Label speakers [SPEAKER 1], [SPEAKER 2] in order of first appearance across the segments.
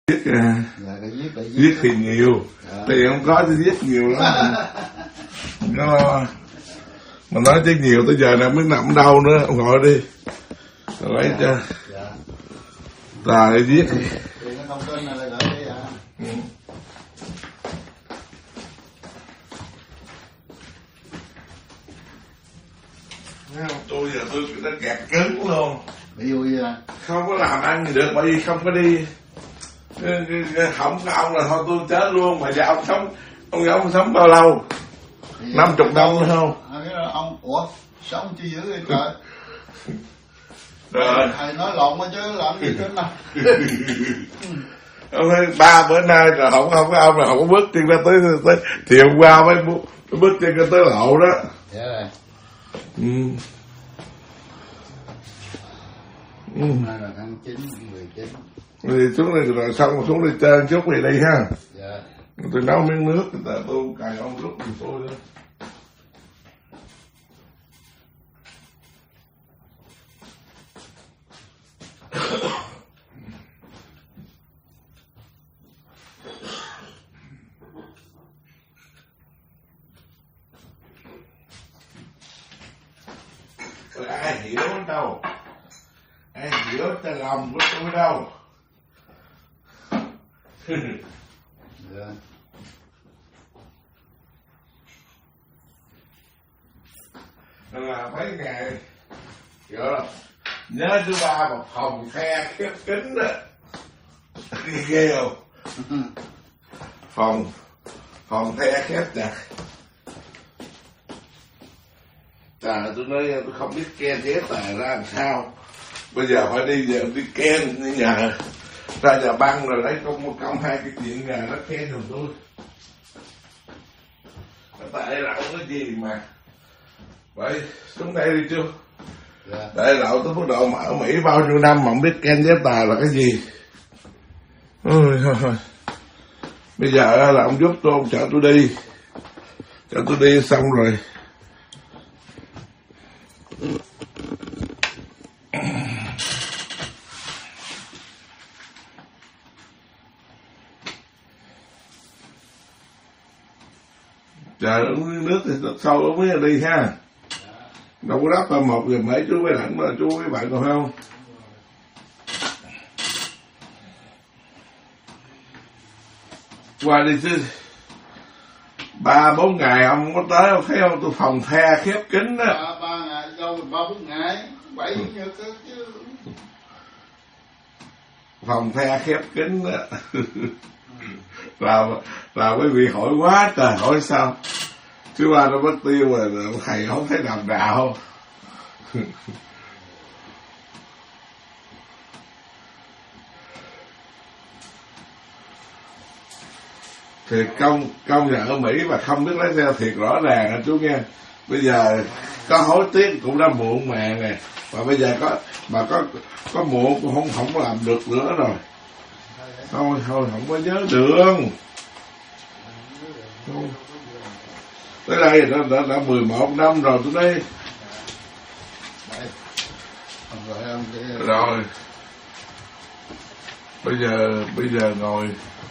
[SPEAKER 1] Viết thì nhiều, tiền không có thì viết nhiều lắm. Nó mà nói chứ nhiều tới giờ nào mới nằm đâu nữa, ông ngồi đi, lấy cho tài viết. Tôi giờ tôi đã kẹt cứng luôn, không có làm ăn gì được, bởi vì không có đi. Không có ông là thôi tôi chết luôn. Mà giờ ông sống bao lâu? 50 năm nữa không?
[SPEAKER 2] Ông sống chứ dữ vậy trời.
[SPEAKER 1] Rồi.
[SPEAKER 2] Thầy nói lộn mà chứ làm gì trên nào.
[SPEAKER 1] Ông nói 3 bữa nay là không có ông là không có bước chân ra tới thì hôm qua mới bước chân ra tới lộ đó.
[SPEAKER 2] Dạ rồi. Hôm nay là tháng 9, 19.
[SPEAKER 1] Thì xuống đây rồi xong rồi xuống đây chơi chút thì đi ha.
[SPEAKER 2] Dạ.
[SPEAKER 1] Tôi nấu miếng nước, tôi cài ông lúc thì tôi đó. Ai hiểu đâu, ai hiểu cái lòng của tôi đâu.
[SPEAKER 2] Dạ.
[SPEAKER 1] Là mấy ngày hiểu không? Nhớ thứ ba một phòng khe khép kín đó. Ghê không? Phòng khe khép chặt. Trời, tôi nói tôi không biết ken chế tài ra làm sao. Bây giờ phải đi ken đi nhà ra nhà băng rồi lấy công hai cái chuyện nhà nó ken giùm tôi. Tại lậu cái gì mà vậy xuống đây đi chưa?
[SPEAKER 2] Dạ.
[SPEAKER 1] Tại lậu tôi bắt đầu ở Mỹ bao nhiêu năm mà không biết ken chế tài là cái gì. Ôi thôi. Bây giờ là ông giúp tôi, ông chở tôi đi. Chở tôi đi xong rồi chờ uống nước thì sau đó mới đi ha. Đâu có đắp 1 giờ mấy chú với lạnh mà chú với bạn còn không? Qua đi chứ 3-4 ngày ông không có tới, ông thấy không? Tôi phòng the khép kín đó.
[SPEAKER 2] 3 ngày đâu 3-4 ngày 7 giờ chứ.
[SPEAKER 1] Phòng the khép kín đó. là quý vị hỏi quá trời, hỏi sao chứ ba nó mất tiêu rồi thầy không thấy làm đạo. Thì công nhận ở Mỹ mà không biết lái xe thiệt rõ ràng anh chú nghe. Bây giờ có hối tiếc cũng đã muộn mà nè, mà bây giờ có muộn cũng không làm được nữa rồi. Thôi không có nhớ đường. Tới đây đã 11 năm rồi tôi đây. Rồi. Bây giờ ngồi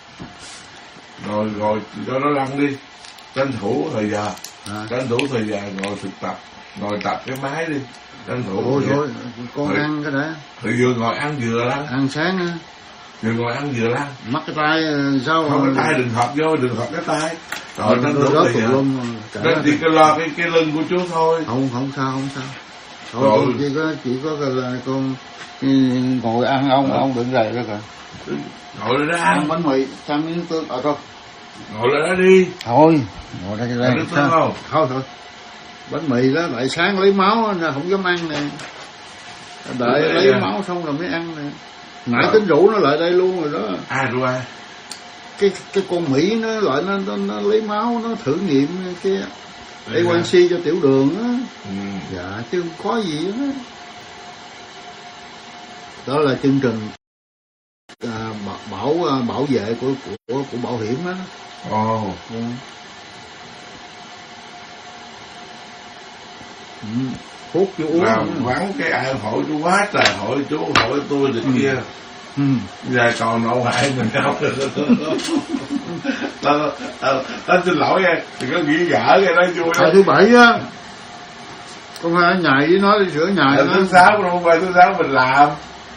[SPEAKER 1] cho nó lăn đi. Tranh thủ thời giờ. Tranh thủ thời gian ngồi thực tập. Ngồi tập cái máy đi. Tranh thủ.
[SPEAKER 2] Thôi, con ăn cái đã.
[SPEAKER 1] Thì vừa ngồi ăn vừa lăn.
[SPEAKER 2] Ăn sáng á.
[SPEAKER 1] Vừa ngồi ăn vừa lăn.
[SPEAKER 2] Mắc cái tay sao?
[SPEAKER 1] Không, cái tay đừng hợp vô, đừng hợp cái tay. Rồi tranh thủ thời gian. Nên chỉ có lo cái lưng của chú thôi.
[SPEAKER 2] Không sao. Thôi chỉ có là con ngồi ăn ông đừng rầy đó kìa.
[SPEAKER 1] Ngồi lại đó ăn
[SPEAKER 2] bánh mì, sang miếng tương thôi.
[SPEAKER 1] Ngồi lại đó đi.
[SPEAKER 2] Thôi, ngồi đây
[SPEAKER 1] sao?
[SPEAKER 2] Thôi. Bánh mì đó lại sáng lấy máu nên không dám ăn nè. Đợi lấy máu xong rồi mới ăn nè. Nãy tính rủ nó lại đây luôn rồi đó.
[SPEAKER 1] Rủ ai?
[SPEAKER 2] Cái con Mỹ nó lại nó lấy máu nó thử nghiệm cái A1C cho tiểu đường á. Dạ chứ không có gì đó. Đó là chương trình bảo vệ của bảo hiểm đó.
[SPEAKER 1] Hút chú uống. Làm vắng cái ai hỏi chú quá trời, hỏi chú hỏi tôi được kia. Giờ còn nộ hại mình không. Tao xin lỗi nha, đừng có nghĩ gỡ cái đó vui
[SPEAKER 2] lắm. Thứ bảy á, con hai nhảy với nó đi sửa nhảy.
[SPEAKER 1] Thứ sáu không phải thứ sáu mình làm.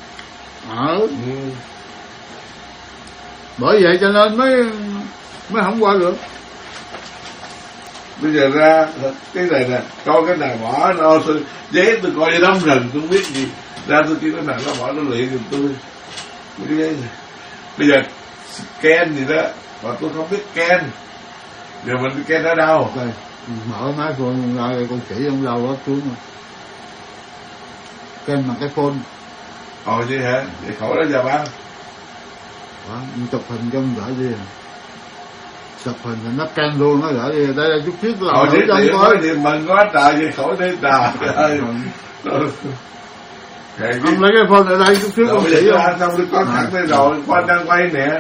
[SPEAKER 2] Bởi vậy cho nên mới không qua được.
[SPEAKER 1] Bây giờ ra cái này nè, coi cái nào bỏ nó giấy tôi coi như đóng rừng tôi không biết gì, ra tôi kêu cái nào nó bỏ nó luyện giùm tôi. Bây giờ scan gì đó mà tôi không biết scan, giờ mình scan ở đâu?
[SPEAKER 2] Đây, mở máy phone ra con chỉ ông đâu đó xuống rồi. Scan bằng cái phone.
[SPEAKER 1] Vậy hả? Vậy khỏi đó giờ bán.
[SPEAKER 2] Chụp hình cho ông gửi đi. Chụp hình thì nó scan luôn, nó gửi đi. Đây là chút xíu làm thử cho ông coi.
[SPEAKER 1] Thì mình có trời gì khỏi đi trời ơi.
[SPEAKER 2] Ông lấy cái phone ở đây chút xíu ông chỉ
[SPEAKER 1] không? Xong đi có thẳng đây rồi, con đang quay nè.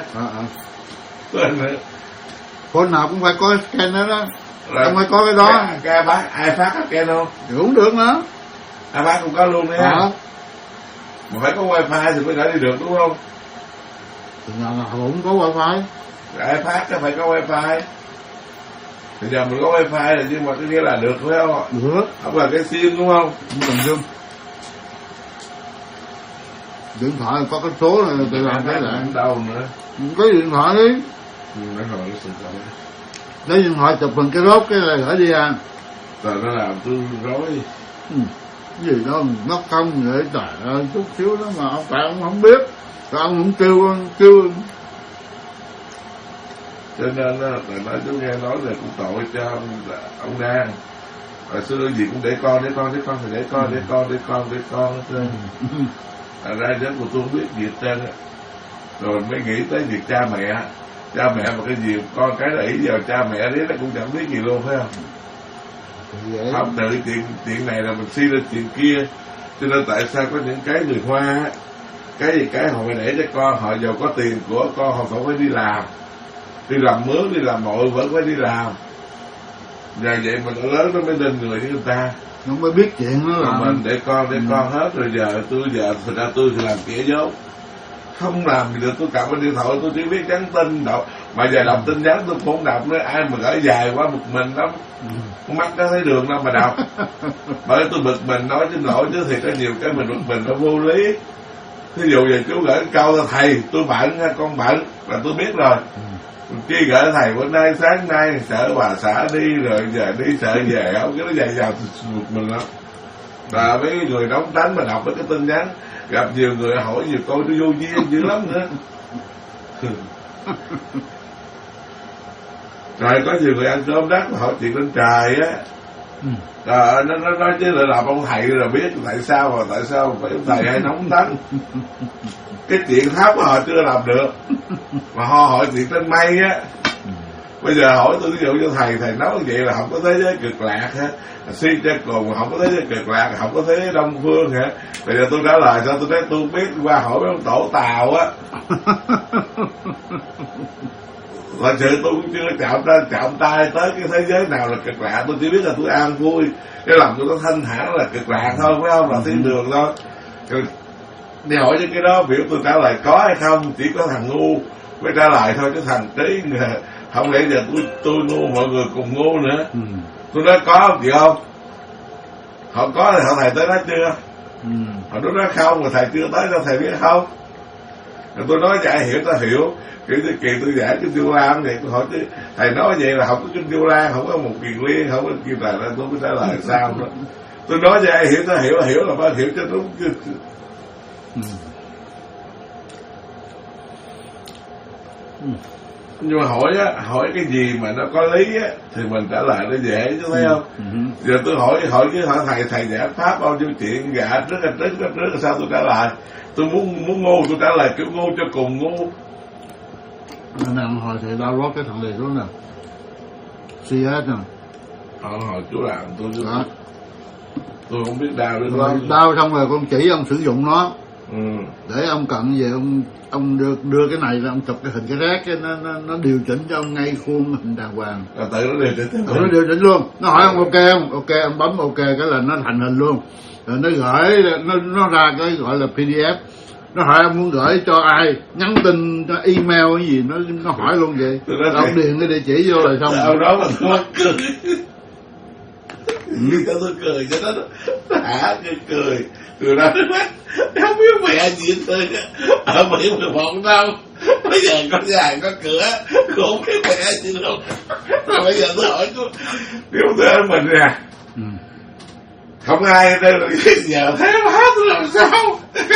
[SPEAKER 2] Phone nào cũng phải có scan đó. Không phải có cái đó.
[SPEAKER 1] Cái bác ai phát scan không?
[SPEAKER 2] Thì cũng được nữa.
[SPEAKER 1] Ai phát cũng có luôn đấy. Mà phải có wifi thì mới gửi đi được đúng không?
[SPEAKER 2] Thì nhà nào cũng có wifi.
[SPEAKER 1] Ai phát nó phải có wifi. Bây giờ mình có wifi là nhưng mà cái nghĩa là được phải không?
[SPEAKER 2] Được.
[SPEAKER 1] Không là cái sim đúng không?
[SPEAKER 2] Không cần sim. Điện thoại có cái số này tự làm cái lại.
[SPEAKER 1] Đâu nữa?
[SPEAKER 2] Có điện thoại đi. Lấy điện thoại chụp hình cái rốt cái này gửi đi à.
[SPEAKER 1] Rồi nó làm tôi rối.
[SPEAKER 2] Gì đó nó không vậy trời ơi, chút xíu đó mà ông phải ông không biết. Rồi ông cũng kêu.
[SPEAKER 1] Cho nên là nói chú nghe nói là cũng tội cho ông Đan. Hồi xưa gì cũng để con thì để con thôi. Ra đến của tôi không biết gì hết trơn á. Rồi mới nghĩ tới việc cha mẹ mà cái gì con cái là ý vào cha mẹ đấy nó cũng chẳng biết gì luôn phải không? Không tự chuyện này là mình suy ra chuyện kia. Cho nên tại sao có những cái người Hoa á, cái họ phải để cho con họ giàu có tiền của con họ phải đi làm mướn, đi làm mội vẫn phải đi làm. Và vậy mà nó lớn nó mới nên người với người ta.
[SPEAKER 2] Nó mới biết chuyện nó là
[SPEAKER 1] mình để con hết rồi giờ thực ra tôi thì làm kẻ dốt. Không làm gì được, tôi cầm cái điện thoại tôi chỉ biết nhắn tin đọc. Mà giờ đọc tin nhắn tôi cũng đọc nữa, ai mà gửi dài quá bực mình lắm. Con mắt có thấy đường đâu mà đọc. Bởi tôi bực mình nói xin lỗi chứ thì có nhiều cái mình bực mình nó vô lý. Ví dụ giờ chú gửi câu là thầy tôi bận con bận là tôi biết rồi. Khi gửi thầy bữa nay sáng nay sợ bà xã đi rồi giờ đi sợ về không, cái nó dài dào bực mình lắm. Và mấy người nóng tánh mà đọc mấy cái tin nhắn gặp nhiều người hỏi nhiều câu nó vô duyên dữ lắm nữa. Rồi có nhiều người ăn cơm đắt hỏi chuyện lên trời á. Nó nói chứ là làm ông thầy rồi biết tại sao phải ông thầy hay nóng tánh. Cái chuyện thấp họ chưa làm được mà họ hỏi chuyện trên mây á. Bây giờ hỏi tôi ví dụ cho thầy nói vậy là không có thế giới cực lạc hả? Suy cho cùng mà không có thế giới cực lạc, không có thế giới đông phương hả? Bây giờ tôi trả lời sao tôi nói tôi biết qua hỏi mấy ông tổ Tàu á. Thật sự tôi cũng chưa chạm tay tới cái thế giới nào là cực lạc, tôi chỉ biết là tôi an vui, cái lòng tôi nó thanh thản là cực lạc thôi, phải không? Là thiên đường thôi. Đi hỏi cho cái đó biểu tôi trả lời có hay không, chỉ có thằng ngu mới trả lời thôi, chứ thằng trí không lẽ giờ tôi ngu mọi người cùng ngu nữa. Tôi nói có không chịu không? Họ có thì họ thầy tới đó chưa? Họ nói không mà thầy chưa tới đâu thầy biết không? Rồi tôi nói cho ai hiểu ta hiểu. Kỳ tôi giải cái Tiêu Lam vậy tôi hỏi chứ thầy nói vậy là không có kinh Tiêu Lam, không có một Kiền Liên, không có kim tài là tôi mới trả lời sao đó. Tôi nói cho ai hiểu ta hiểu là phải hiểu cho đúng chứ. Nhưng mà hỏi cái gì mà nó có lý á thì mình trả lời nó dễ chứ thấy không? Giờ tôi hỏi chứ hỏi thầy giải pháp bao nhiêu chuyện gà trước sao tôi trả lời? Tôi muốn ngu tôi trả lời kiểu ngu cho cùng ngu.
[SPEAKER 2] Nào hỏi thầy đau rót cái thằng này xuống nè. CS nè.
[SPEAKER 1] Hỏi chú làm tôi không biết đau nữa
[SPEAKER 2] rồi đau xong rồi con chỉ ông sử dụng nó. Để ông cần về ông đưa cái này ra ông chụp cái hình cái rác cái nó điều chỉnh cho ông ngay khuôn hình đàng hoàng.
[SPEAKER 1] Tự nó điều chỉnh.
[SPEAKER 2] Nó điều chỉnh luôn. Nó hỏi ông ok không? Ok ông bấm ok cái là nó thành hình luôn. Rồi nó gửi nó ra cái gọi là PDF. Nó hỏi ông muốn gửi cho ai, nhắn tin, cho email cái gì, nó hỏi luôn vậy. Ông điền cái địa chỉ vô là xong.
[SPEAKER 1] Sau đó mà tôi mắc cười. Cho tôi cười cho nó hả cười ra nước mắt. Không biết mẹ gì tôi ở Mỹ 11 năm. Bây giờ có nhà có cửa, không biết mẹ gì đâu. Rồi bây giờ tôi hỏi tôi, nếu tôi ở mình nè, không ai đây là giờ thế má tôi làm sao?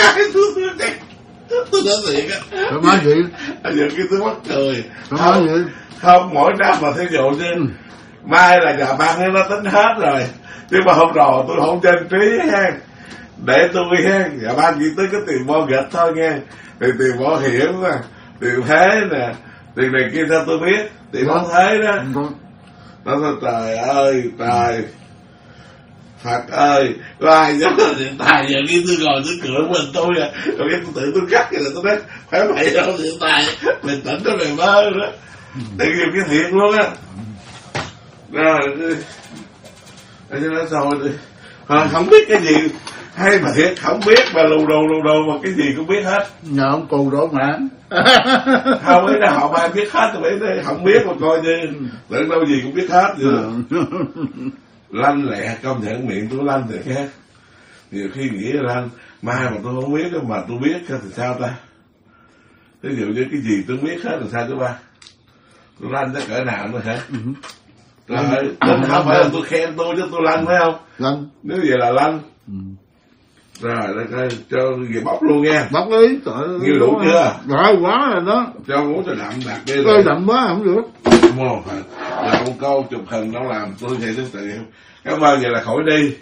[SPEAKER 1] Tôi nói thiệt á.
[SPEAKER 2] Tôi nói gì?
[SPEAKER 1] Giờ khi tôi mắc cười.
[SPEAKER 2] Tôi nói gì?
[SPEAKER 1] Không, mỗi năm mà thí dụ chứ mai là nhà băng nó tính hết rồi, nhưng mà hôm rồi tôi không trang trí ha, để tôi ha, nhà băng chỉ tới cái tiền bo gạch thôi nghe, thì tiền bảo hiểm nè, tiền thế nè, tiền này kia sao tôi biết, tiền không thế đó. Nó nói trời ơi trời, Phật ơi, có ai dám là điện tài giờ khi tôi ngồi dưới cửa mình tôi à, rồi cái tôi tự tôi cắt cái là tôi nói phải mày đâu điện tài, mình tỉnh nó mày mơ đó, tự nghiệp cái thiệt luôn á. Rồi cho nó sao không biết cái gì hay mà thiệt không biết mà lù đồ mà cái gì cũng biết hết.
[SPEAKER 2] Nhờ ông cù đổ mã.
[SPEAKER 1] Không ấy là họ ai biết hết rồi đấy, không biết mà coi như tưởng đâu gì cũng biết hết rồi. Lanh lẹ, công nhận miệng tôi lanh thì khác. Nhiều khi nghĩ là lanh mai mà tôi không biết mà tôi biết thì sao ta? Ví dụ như cái gì tôi biết hết là sao chú ba? Tôi lanh tới cỡ nào nữa hả? Rồi, không phải là tôi khen tôi chứ tôi lanh phải không?
[SPEAKER 2] Lanh.
[SPEAKER 1] Nếu vậy là lanh. Rồi, cho gì bóc luôn nha.
[SPEAKER 2] Bóc đi, trời.
[SPEAKER 1] Nhiều đủ chưa?
[SPEAKER 2] Rồi, quá rồi đó.
[SPEAKER 1] Cho uống cho đậm đặc đi.
[SPEAKER 2] Ơi đậm quá không được.
[SPEAKER 1] Một là ông câu chụp hình nó làm tôi thì tương tự. Cảm ơn vậy là khỏi đi.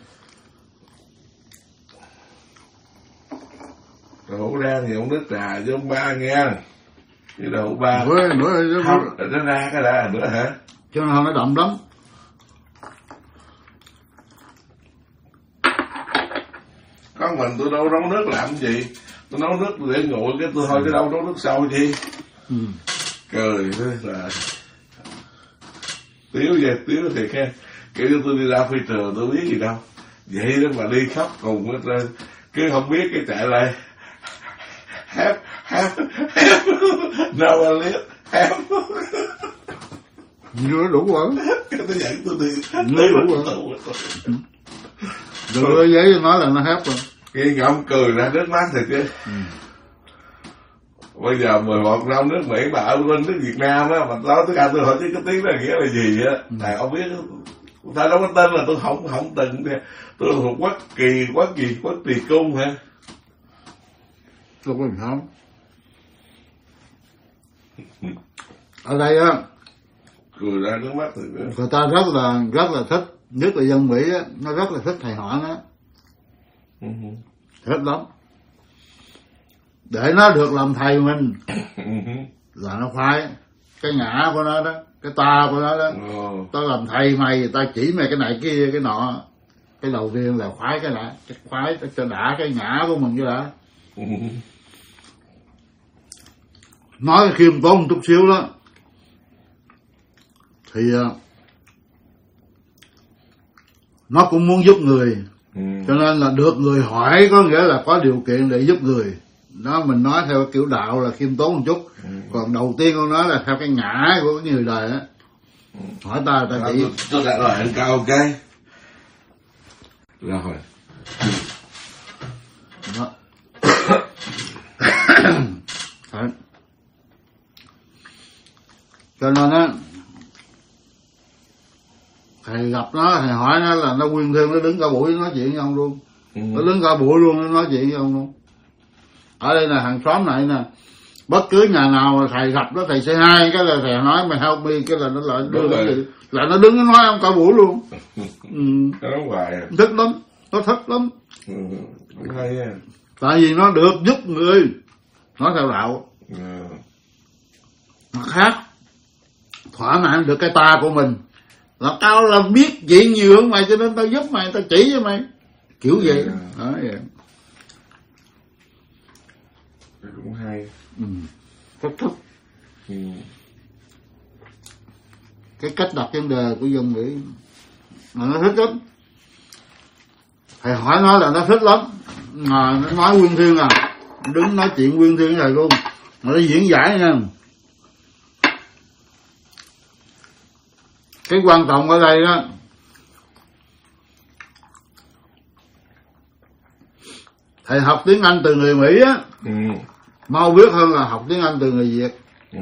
[SPEAKER 1] Đậu ra thì ông nước trà với ông ba nghe. Chứ đậu ba.
[SPEAKER 2] Nữa
[SPEAKER 1] không, nó ra cái đã nữa hả?
[SPEAKER 2] Cho nên nó đậm lắm.
[SPEAKER 1] Con mình tôi đâu nấu nước làm gì. Tôi nấu nước để nguội cái tôi thôi chứ đâu nấu nước sôi chi. Cười thế là tiếu thì khen. Kiểu như tôi đi ra phi trường tôi biết gì đâu. Vậy đó mà đi khắp cùng hết trơn. Cứ không biết cái chạy lại. Hép no one live hép.
[SPEAKER 2] Nó đủ rồi.
[SPEAKER 1] Cái tôi dẫn tôi đi.
[SPEAKER 2] Nó đủ rồi. Đừng có giấy cho nói là nó hép rồi.
[SPEAKER 1] Cái ngậm cười ra nước mắt thiệt chứ. Bây giờ 11 năm nước Mỹ mà ở bên nước Việt Nam á, mà nói tiếng Anh tôi hỏi chứ cái tiếng đó nghĩa là gì á. Thầy không biết, thầy đâu có tên là tôi không từng, tôi thuộc quốc kỳ cung hả?
[SPEAKER 2] Tôi có không? Ở đây á,
[SPEAKER 1] cười ra nước mắt thì
[SPEAKER 2] người ta rất là thích, nhất là dân Mỹ á, nó rất là thích thầy Hoãn á. Thích lắm. Để nó được làm thầy mình là nó khoái cái ngã của nó đó, cái ta của nó đó. Tao làm thầy mày, tao chỉ mày cái này kia cái nọ. Cái đầu tiên là khoái cái đã, khoái cho đã cái ngã của mình cho đã. Nói khiêm tốn một chút xíu đó thì nó cũng muốn giúp người, cho nên là được người hỏi có nghĩa là có điều kiện để giúp người đó. Mình nói theo kiểu đạo là khiêm tốn một chút. Còn đầu tiên con nói là theo cái ngã của cái người đời á. Hỏi ta chỉ
[SPEAKER 1] tôi đã rồi anh cao cái rồi
[SPEAKER 2] đó. Cho nên á, thầy gặp nó, thầy hỏi nó là nó quyên thương, nó đứng cả buổi nói chuyện với ông luôn. Nó đứng cả buổi luôn, nó nói chuyện với ông luôn. Ở đây là hàng xóm này nè, bất cứ nhà nào mà thầy gặp đó, thầy say hi cái là thầy nói mày help me, cái là nó lại đưa cái gì là nó đứng nó nói ông cả buổi luôn.
[SPEAKER 1] Nó nói hoài à.
[SPEAKER 2] Thích lắm, nó thích lắm.
[SPEAKER 1] Hay à.
[SPEAKER 2] Tại vì nó được giúp người, nói theo đạo. Nó khác, thỏa mãn được cái ta của mình. Là tao là biết chuyện nhiều hơn mày cho nên tao giúp mày, tao chỉ cho mày. Kiểu vậy. Đó vậy.
[SPEAKER 1] Cũng hay.
[SPEAKER 2] Rất thích. Cái cách đặt vấn đề của dân Mỹ mà nó thích lắm. Thầy hỏi nó là nó thích lắm. Mà nó nói quyên thiên à, đứng nói chuyện nguyên thiên với thầy luôn, mà nó diễn giải nha. Cái quan trọng ở đây đó, thầy học tiếng Anh từ người Mỹ á, mau biết hơn là học tiếng Anh từ người Việt.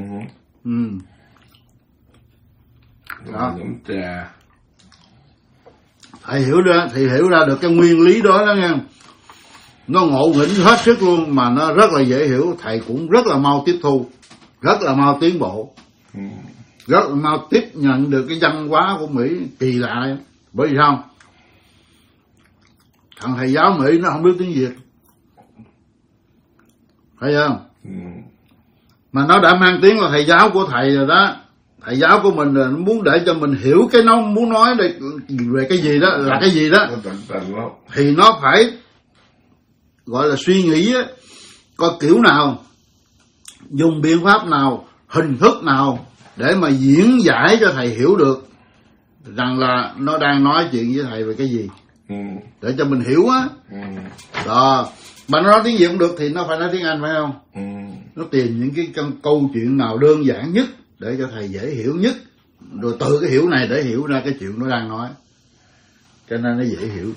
[SPEAKER 2] Đó. Thầy hiểu ra được cái nguyên lý đó đó nha. Nó ngộ nghĩnh hết sức luôn, mà nó rất là dễ hiểu. Thầy cũng rất là mau tiếp thu, rất là mau tiến bộ, rất là mau tiếp nhận được cái văn hóa của Mỹ kỳ lạ. Bởi vì sao? Thằng thầy giáo Mỹ nó không biết tiếng Việt, thấy không? Mà nó đã mang tiếng là thầy giáo của thầy rồi đó. Thầy giáo của mình là muốn để cho mình hiểu cái nó muốn nói về cái gì đó là cái gì đó, thì nó phải gọi là suy nghĩ á, coi kiểu nào, dùng biện pháp nào, hình thức nào để mà diễn giải cho thầy hiểu được rằng là nó đang nói chuyện với thầy về cái gì, để cho mình hiểu á. Đó, mà nó nói tiếng Việt không được thì nó phải nói tiếng Anh, phải không? Nó tìm những cái câu chuyện nào đơn giản nhất để cho thầy dễ hiểu nhất, rồi từ cái hiểu này để hiểu ra cái chuyện nó đang nói, cho nên nó dễ hiểu.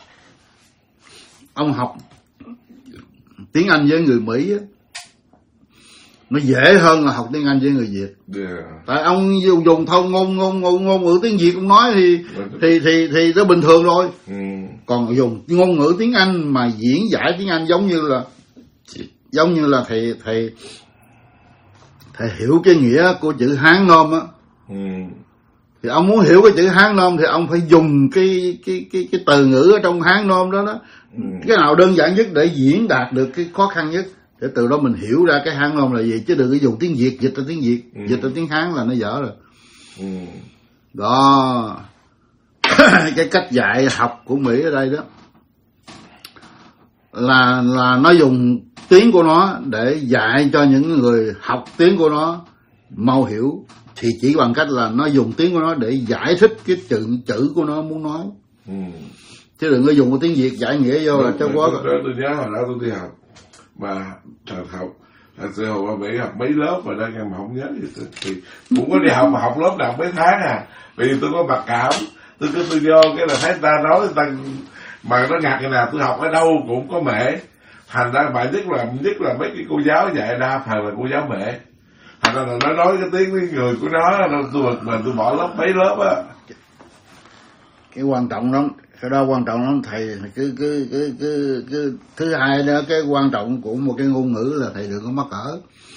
[SPEAKER 2] Ông học tiếng Anh với người Mỹ á, nó dễ hơn là học tiếng Anh với người Việt. Tại ông dùng thông ngôn ngữ tiếng Việt ông nói thì nó bình thường rồi. Còn dùng ngôn ngữ tiếng Anh mà diễn giải tiếng Anh giống như là thầy hiểu cái nghĩa của chữ Hán Nôm á. Thì ông muốn hiểu cái chữ Hán Nôm thì ông phải dùng cái từ ngữ ở trong Hán Nôm đó đó. Cái nào đơn giản nhất để diễn đạt được cái khó khăn nhất, để từ đó mình hiểu ra cái Hán Nôm là gì, chứ đừng có dùng tiếng Việt dịch ra tiếng Việt, dịch ra tiếng Hán là nó dở rồi. Đó. Cái cách dạy học của Mỹ ở đây đó là nó dùng tiếng của nó để dạy cho những người học tiếng của nó mau hiểu, thì chỉ bằng cách là nó dùng tiếng của nó để giải thích cái chữ của nó muốn nói. Chứ đừng có dùng cái tiếng Việt giải nghĩa vô là cho quá.
[SPEAKER 1] Tôi nhớ hồi đó tôi đi học mà học sư học ở Mỹ học mấy lớp mà đang em không nhớ thì cũng có đi học mà học lớp nào mấy tháng à, vì tôi có mặc cảm, tôi vô cái là thấy ta nói ta mà nó ngặt cái nào tôi học ở đâu cũng có mẹ, thành ra mà nhất là mấy cái cô giáo dạy đa phần là cô giáo mẹ, thành ra là nó nói cái tiếng với người của nó tôi bực mình, tôi bỏ lớp mấy lớp á.
[SPEAKER 2] Cái quan trọng lắm, cái đó quan trọng lắm thầy. Cứ thứ hai đó, cái quan trọng của một cái ngôn ngữ là thầy đừng có mắc cỡ.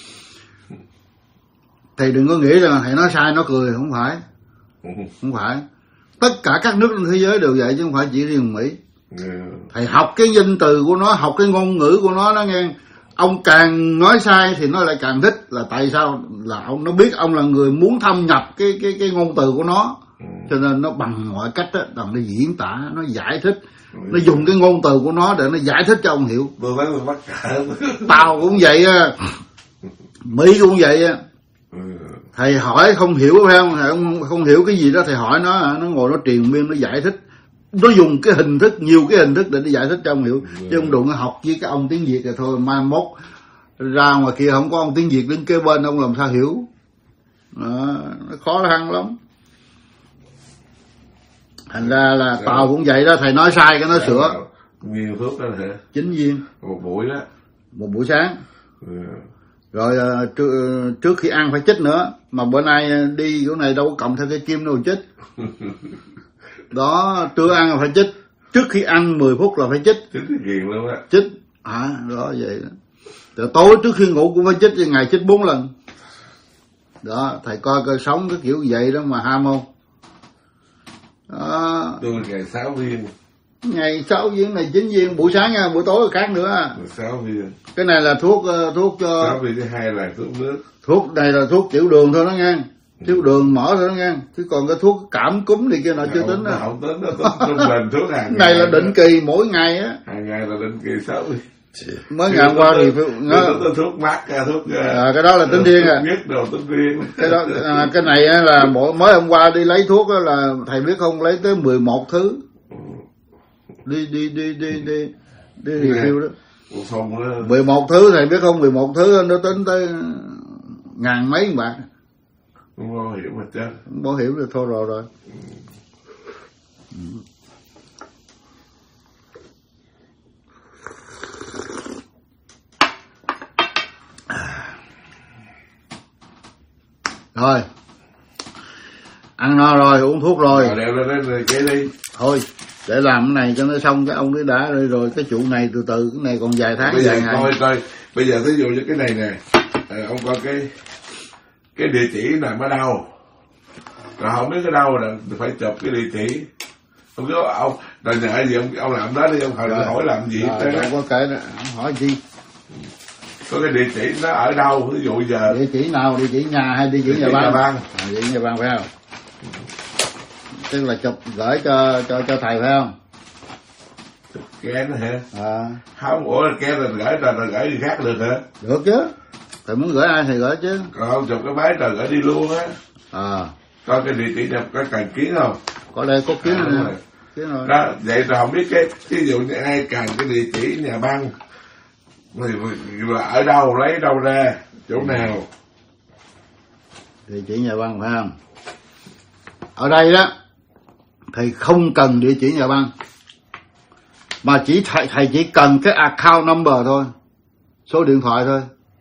[SPEAKER 2] Thầy đừng có nghĩ là thầy nói sai nó cười, không phải. Tất cả các nước trên thế giới đều vậy chứ không phải chỉ riêng Mỹ. Thầy học cái danh từ của nó, học cái ngôn ngữ của nó nghe. Ông càng nói sai thì nó lại càng thích, là tại sao? Là ông nó biết ông là người muốn thâm nhập cái ngôn từ của nó, cho nên nó bằng mọi cách đó, bằng nó diễn tả, nó giải thích, nó dùng cái ngôn từ của nó để nó giải thích cho ông hiểu.
[SPEAKER 1] Tôi thấy tôi mắc cỡ.
[SPEAKER 2] Tao cũng vậy á, Mỹ cũng vậy á. Thầy hỏi không hiểu phải không? Thầy không hiểu cái gì đó thầy hỏi nó ngồi nó triền miên nó giải thích. Nó dùng cái hình thức, nhiều cái hình thức để nó giải thích cho ông hiểu. Chứ ông đụng học với cái ông tiếng Việt rồi thôi, mai mốt ra ngoài kia không có ông tiếng Việt đứng kế bên ông làm sao hiểu. Đó, nó khó khăn lắm. Thành ra là tao cũng vậy đó, thầy nói sai cái nó sửa.
[SPEAKER 1] Nhiều thuốc đó hả?
[SPEAKER 2] 9 viên.
[SPEAKER 1] Một buổi đó.
[SPEAKER 2] Một buổi sáng. Rồi trước khi ăn phải chích nữa. Mà bữa nay đi chỗ này đâu có cầm theo cái kim đâu chích. Đó, trưa ăn là phải chích. Trước khi ăn 10 phút là phải chích.
[SPEAKER 1] Chích cái ghiền luôn á.
[SPEAKER 2] Chích. Đó vậy đó. Rồi tối trước khi ngủ cũng phải chích, ngày chích 4 lần. Đó, thầy coi sống cái kiểu vậy đó mà ham không? Đó.
[SPEAKER 1] Tôi ngày 6 viên.
[SPEAKER 2] Ngày 6 viên này 9 viên, buổi sáng nha, buổi tối là khác nữa.
[SPEAKER 1] 6 viên.
[SPEAKER 2] Cái này là thuốc cho
[SPEAKER 1] 6 viên với 2 là thuốc nước.
[SPEAKER 2] Thuốc này là thuốc tiểu đường thôi đó nha. Tiểu đường mỡ thôi đó nha. Chứ còn cái thuốc cảm cúm thì kia nó chưa tính đó.
[SPEAKER 1] Không tính đó, trung bình thuốc hàng
[SPEAKER 2] ngày. Này là định kỳ mỗi ngày á.
[SPEAKER 1] Hàng ngày là định kỳ 6 viên.
[SPEAKER 2] Mới ngày hôm qua thì
[SPEAKER 1] thuốc mát, thuốc
[SPEAKER 2] cái đó là tính riêng à.
[SPEAKER 1] Biết đồ tính riêng.
[SPEAKER 2] Cái đó cái này là mới hôm qua đi lấy thuốc đó là thầy biết không, lấy tới 11 thứ. Đi review đó.
[SPEAKER 1] Một phòng đó.
[SPEAKER 2] 11 thứ thầy biết không, 11 thứ nó tính tới ngàn mấy bạc.
[SPEAKER 1] Không bảo hiểm mà chết.
[SPEAKER 2] Bảo hiểm thì thôi rồi. Rồi ăn no rồi, uống thuốc rồi,
[SPEAKER 1] đeo lên cái đi
[SPEAKER 2] thôi để làm cái này cho nó xong, cái ông ấy đã rồi cái vụ này từ từ, cái này còn vài tháng.
[SPEAKER 1] Bây giờ
[SPEAKER 2] ngày.
[SPEAKER 1] coi bây giờ thí dụ như cái này nè, ông coi cái địa chỉ nằm ở đâu, rồi không biết cái đâu là phải chụp cái địa chỉ. Ông nói ông đòi nhờ gì ông làm đó đi, ông hỏi làm gì
[SPEAKER 2] rồi,
[SPEAKER 1] thế.
[SPEAKER 2] không có kể nữa, hỏi gì
[SPEAKER 1] có cái địa chỉ nó ở đâu, ví dụ giờ
[SPEAKER 2] địa chỉ nào, địa chỉ nhà hay địa chỉ nhà băng? Địa chỉ nhà băng phải không? Tức là chụp gửi cho thầy phải không?
[SPEAKER 1] Ken hả?
[SPEAKER 2] Không,
[SPEAKER 1] ủa Ken là gửi người khác được hả?
[SPEAKER 2] Được chứ, thầy muốn gửi ai thì gửi chứ.
[SPEAKER 1] Còn không chụp cái máy rồi gửi đi luôn á. Coi cái địa chỉ nhập có cần kiến không?
[SPEAKER 2] Có đây có kiến rồi.
[SPEAKER 1] Đó, vậy rồi không biết cái ví dụ như ai cần cái địa chỉ nhà băng thì là ở đâu, lấy đâu ra, chỗ nào?
[SPEAKER 2] Địa chỉ nhà băng phải không? Ở đây đó thầy không cần địa chỉ nhà băng, mà thầy chỉ cần cái account number thôi, số điện thoại thôi,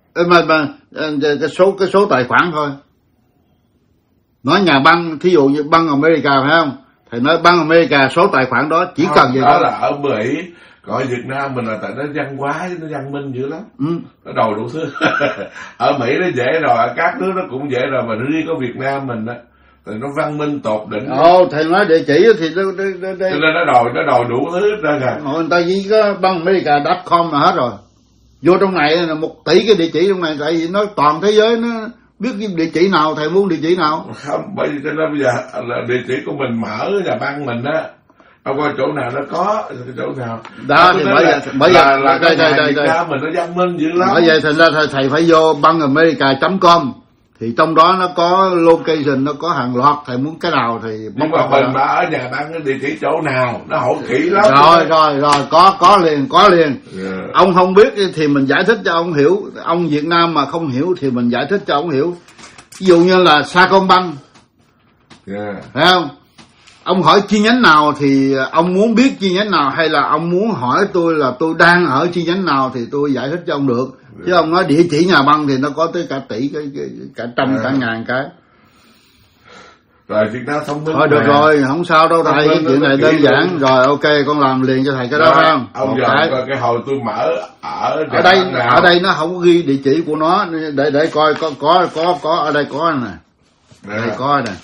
[SPEAKER 2] cái số tài khoản thôi. Nói nhà băng, thí dụ như băng America phải không? Thầy nói băng America, số tài khoản đó chỉ cần vậy
[SPEAKER 1] đó
[SPEAKER 2] thôi.
[SPEAKER 1] Là ở Mỹ, còn ở Việt Nam mình là tại nó văn hóa, nó văn minh dữ lắm. Nó đầu đủ thứ. Ở Mỹ nó dễ rồi, ở các nước nó cũng dễ rồi, mà riêng có Việt Nam mình á thì nó văn minh tột đỉnh.
[SPEAKER 2] Thầy nói địa chỉ thì
[SPEAKER 1] cho nên nó đòi đủ thứ hết trơn à.
[SPEAKER 2] Người ta chỉ có băng America.com là hết rồi. Vô trong này là 1 tỷ cái địa chỉ trong này, tại vì nó toàn thế giới nó biết cái địa chỉ nào, thầy muốn địa chỉ nào?
[SPEAKER 1] Không, bởi vì cho nên bây giờ là địa chỉ của mình mở nhà băng mình á, đâu coi chỗ nào nó có, chỗ nào
[SPEAKER 2] đó thì bây giờ
[SPEAKER 1] đây mình nó văn minh dữ lắm.
[SPEAKER 2] Bởi vậy thành ra thầy phải vô bangamerica.com, thì trong đó nó có location, nó có hàng loạt, thầy muốn cái nào thì
[SPEAKER 1] nhưng mà mình mà ở nhà băng cái địa chỉ chỗ nào nó hỏi kỹ lắm.
[SPEAKER 2] Rồi có liền. Ông không biết thì mình giải thích cho ông hiểu, ông Việt Nam mà không hiểu thì mình giải thích cho ông hiểu. Ví dụ như là Sacombank, phải không? Ông hỏi chi nhánh nào thì ông muốn biết chi nhánh nào, hay là ông muốn hỏi tôi là tôi đang ở chi nhánh nào thì tôi giải thích cho ông được. Chứ ông nói địa chỉ nhà băng thì nó có tới cả tỷ, cả trăm, cả ngàn cái.
[SPEAKER 1] Rồi Việt Nam thông minh.
[SPEAKER 2] Thôi được rồi, không sao đâu thầy, cái chuyện này đơn giản. Rồi ok, con làm liền cho thầy cái đó phải không?
[SPEAKER 1] Ông giờ coi cái hồi tôi mở
[SPEAKER 2] ở đây nó không có ghi địa chỉ của nó, để coi có ở đây có nè. Đây có nè.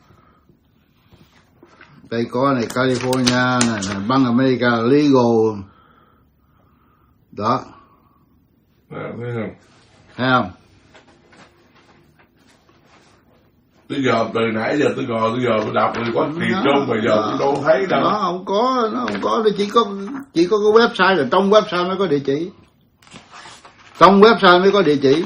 [SPEAKER 2] Đây có này, California này, Bank America Legal. Đó. Thấy không?
[SPEAKER 1] Tôi giờ từ nãy giờ tôi đọc rồi có tiền trung mà giờ tôi đâu thấy đâu.
[SPEAKER 2] Nó không có, chỉ có cái website, rồi trong website mới có địa chỉ. Trong website mới có địa chỉ.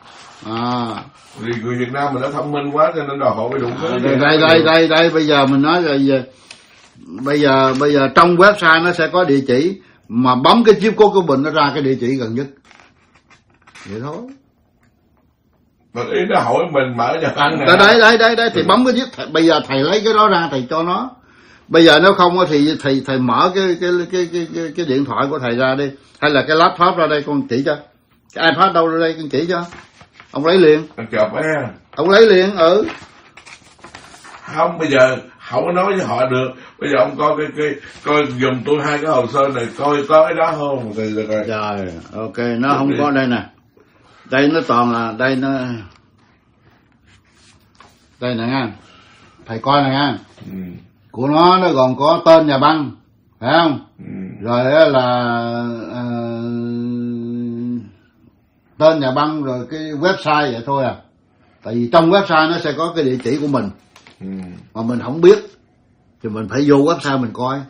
[SPEAKER 1] Vì người Việt Nam mình đã thông minh quá cho nên đòi hỏi phải đúng thứ.
[SPEAKER 2] Đây bây giờ mình nói là bây giờ trong website nó sẽ có địa chỉ, mà bấm cái chip code của mình nó ra cái địa chỉ gần nhất. Vậy thôi.
[SPEAKER 1] Mà ý nó hỏi mình mở nhà băng nè.
[SPEAKER 2] Đấy thì bấm cái chip, bây giờ thầy lấy cái đó ra thầy cho nó. Bây giờ nếu không thì thầy mở cái điện thoại của thầy ra đi, hay là cái laptop ra đây con chỉ cho. Cái iPad đâu ra đây con chỉ cho. Ông lấy liền. Ông lấy liền.
[SPEAKER 1] Không, bây giờ không có nói với họ được. Bây giờ ông coi giùm tôi 2 cái hồ sơ này, coi có cái đó không thì được rồi.
[SPEAKER 2] Rồi ok, nó không có đây nè. Đây nó toàn là đây nè nha, thầy coi nè nha. Của nó còn có tên nhà băng, phải không? Rồi là tên nhà băng, rồi cái website vậy thôi à. Tại vì trong website nó sẽ có cái địa chỉ của mình, mà mình không biết thì mình phải vô website mình coi.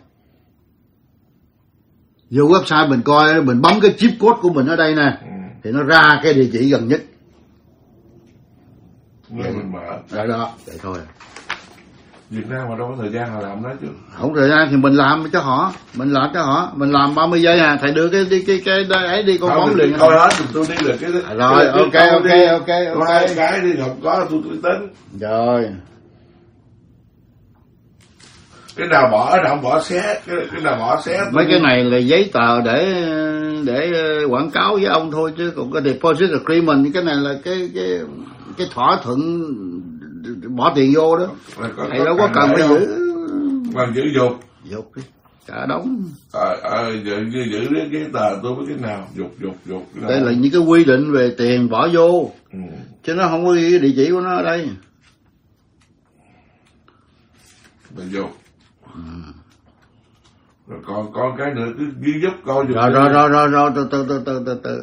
[SPEAKER 2] Vô website mình coi, mình bấm cái chip code của mình ở đây nè, thì nó ra cái địa chỉ gần nhất.
[SPEAKER 1] Rồi mình mở.
[SPEAKER 2] Đó, vậy thôi.
[SPEAKER 1] Việt Nam mà đâu có thời gian mà làm đó chứ.
[SPEAKER 2] Không thời gian thì mình làm cho họ, mình làm 30 giây à, thầy đưa cái ấy đi con bóng liền.
[SPEAKER 1] Thôi hết tôi đi được cái
[SPEAKER 2] rồi ok.
[SPEAKER 1] Hai cái đi không có tôi tính.
[SPEAKER 2] Rồi.
[SPEAKER 1] Cái nào bỏ không bỏ xé, cái nào bỏ xé.
[SPEAKER 2] Mấy cái này là giấy tờ để quảng cáo với ông thôi, chứ còn cái deposit agreement, cái này là cái thỏa thuận bỏ tiền vô đó. Thầy đâu có cần phải giữ.
[SPEAKER 1] Bằng giữ dục
[SPEAKER 2] đi cả đống.
[SPEAKER 1] Giữ cái tờ tôi với cái nào dục.
[SPEAKER 2] Đây là những cái quy định về tiền bỏ vô. Chứ nó không có ghi địa chỉ của nó ở đây.
[SPEAKER 1] Là dục. Rồi còn cái nữa cứ ghi giúp coi dục.
[SPEAKER 2] Rồi từ.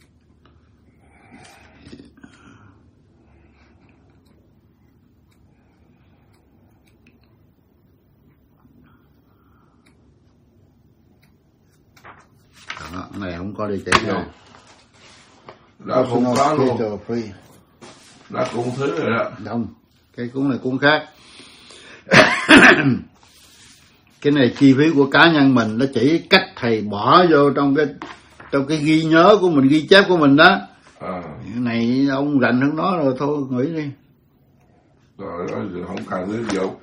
[SPEAKER 2] Này không có địa chỉ đâu.
[SPEAKER 1] Đó không có luôn. Đó cũng thứ rồi đó.
[SPEAKER 2] Không, cái cuốn này cuốn khác. Cái này chi phí của cá nhân mình, nó chỉ cách thầy bỏ vô trong cái ghi nhớ của mình, ghi chép của mình đó. Cái này ông rành hơn nó rồi, thôi nghĩ đi.
[SPEAKER 1] Rồi đó không cần đến dục.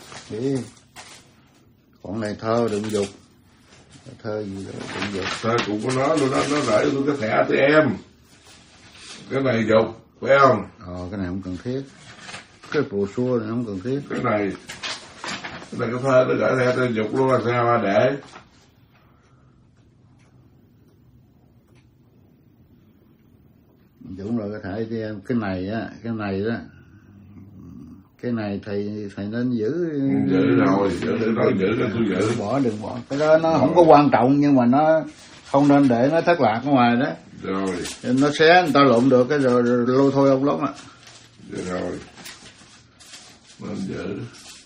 [SPEAKER 2] Còn này thơ đừng dục. Thơ gì đó đừng dục.
[SPEAKER 1] Thơ cũng có nó luôn đó, nó gửi tôi cái thẻ ATM. Cái này dục, phải không?
[SPEAKER 2] Cái này không cần thiết. Cái brochure này không cần thiết.
[SPEAKER 1] Cái này cái thơ nó gửi thẻ tên dục luôn là sao mà để.
[SPEAKER 2] Đúng rồi, cái thẻ ATM. Cái này đó. Cái này thầy nên giữ.
[SPEAKER 1] Giữ rồi, giữ cái tôi giữ.
[SPEAKER 2] Đừng bỏ. Cái đó nó không có quan trọng, nhưng mà nó không nên để nó thất lạc ở ngoài đó.
[SPEAKER 1] Rồi.
[SPEAKER 2] Nó xé người ta lộn được cái rồi lôi thôi ông lắm ạ.
[SPEAKER 1] Rồi. Nên giữ.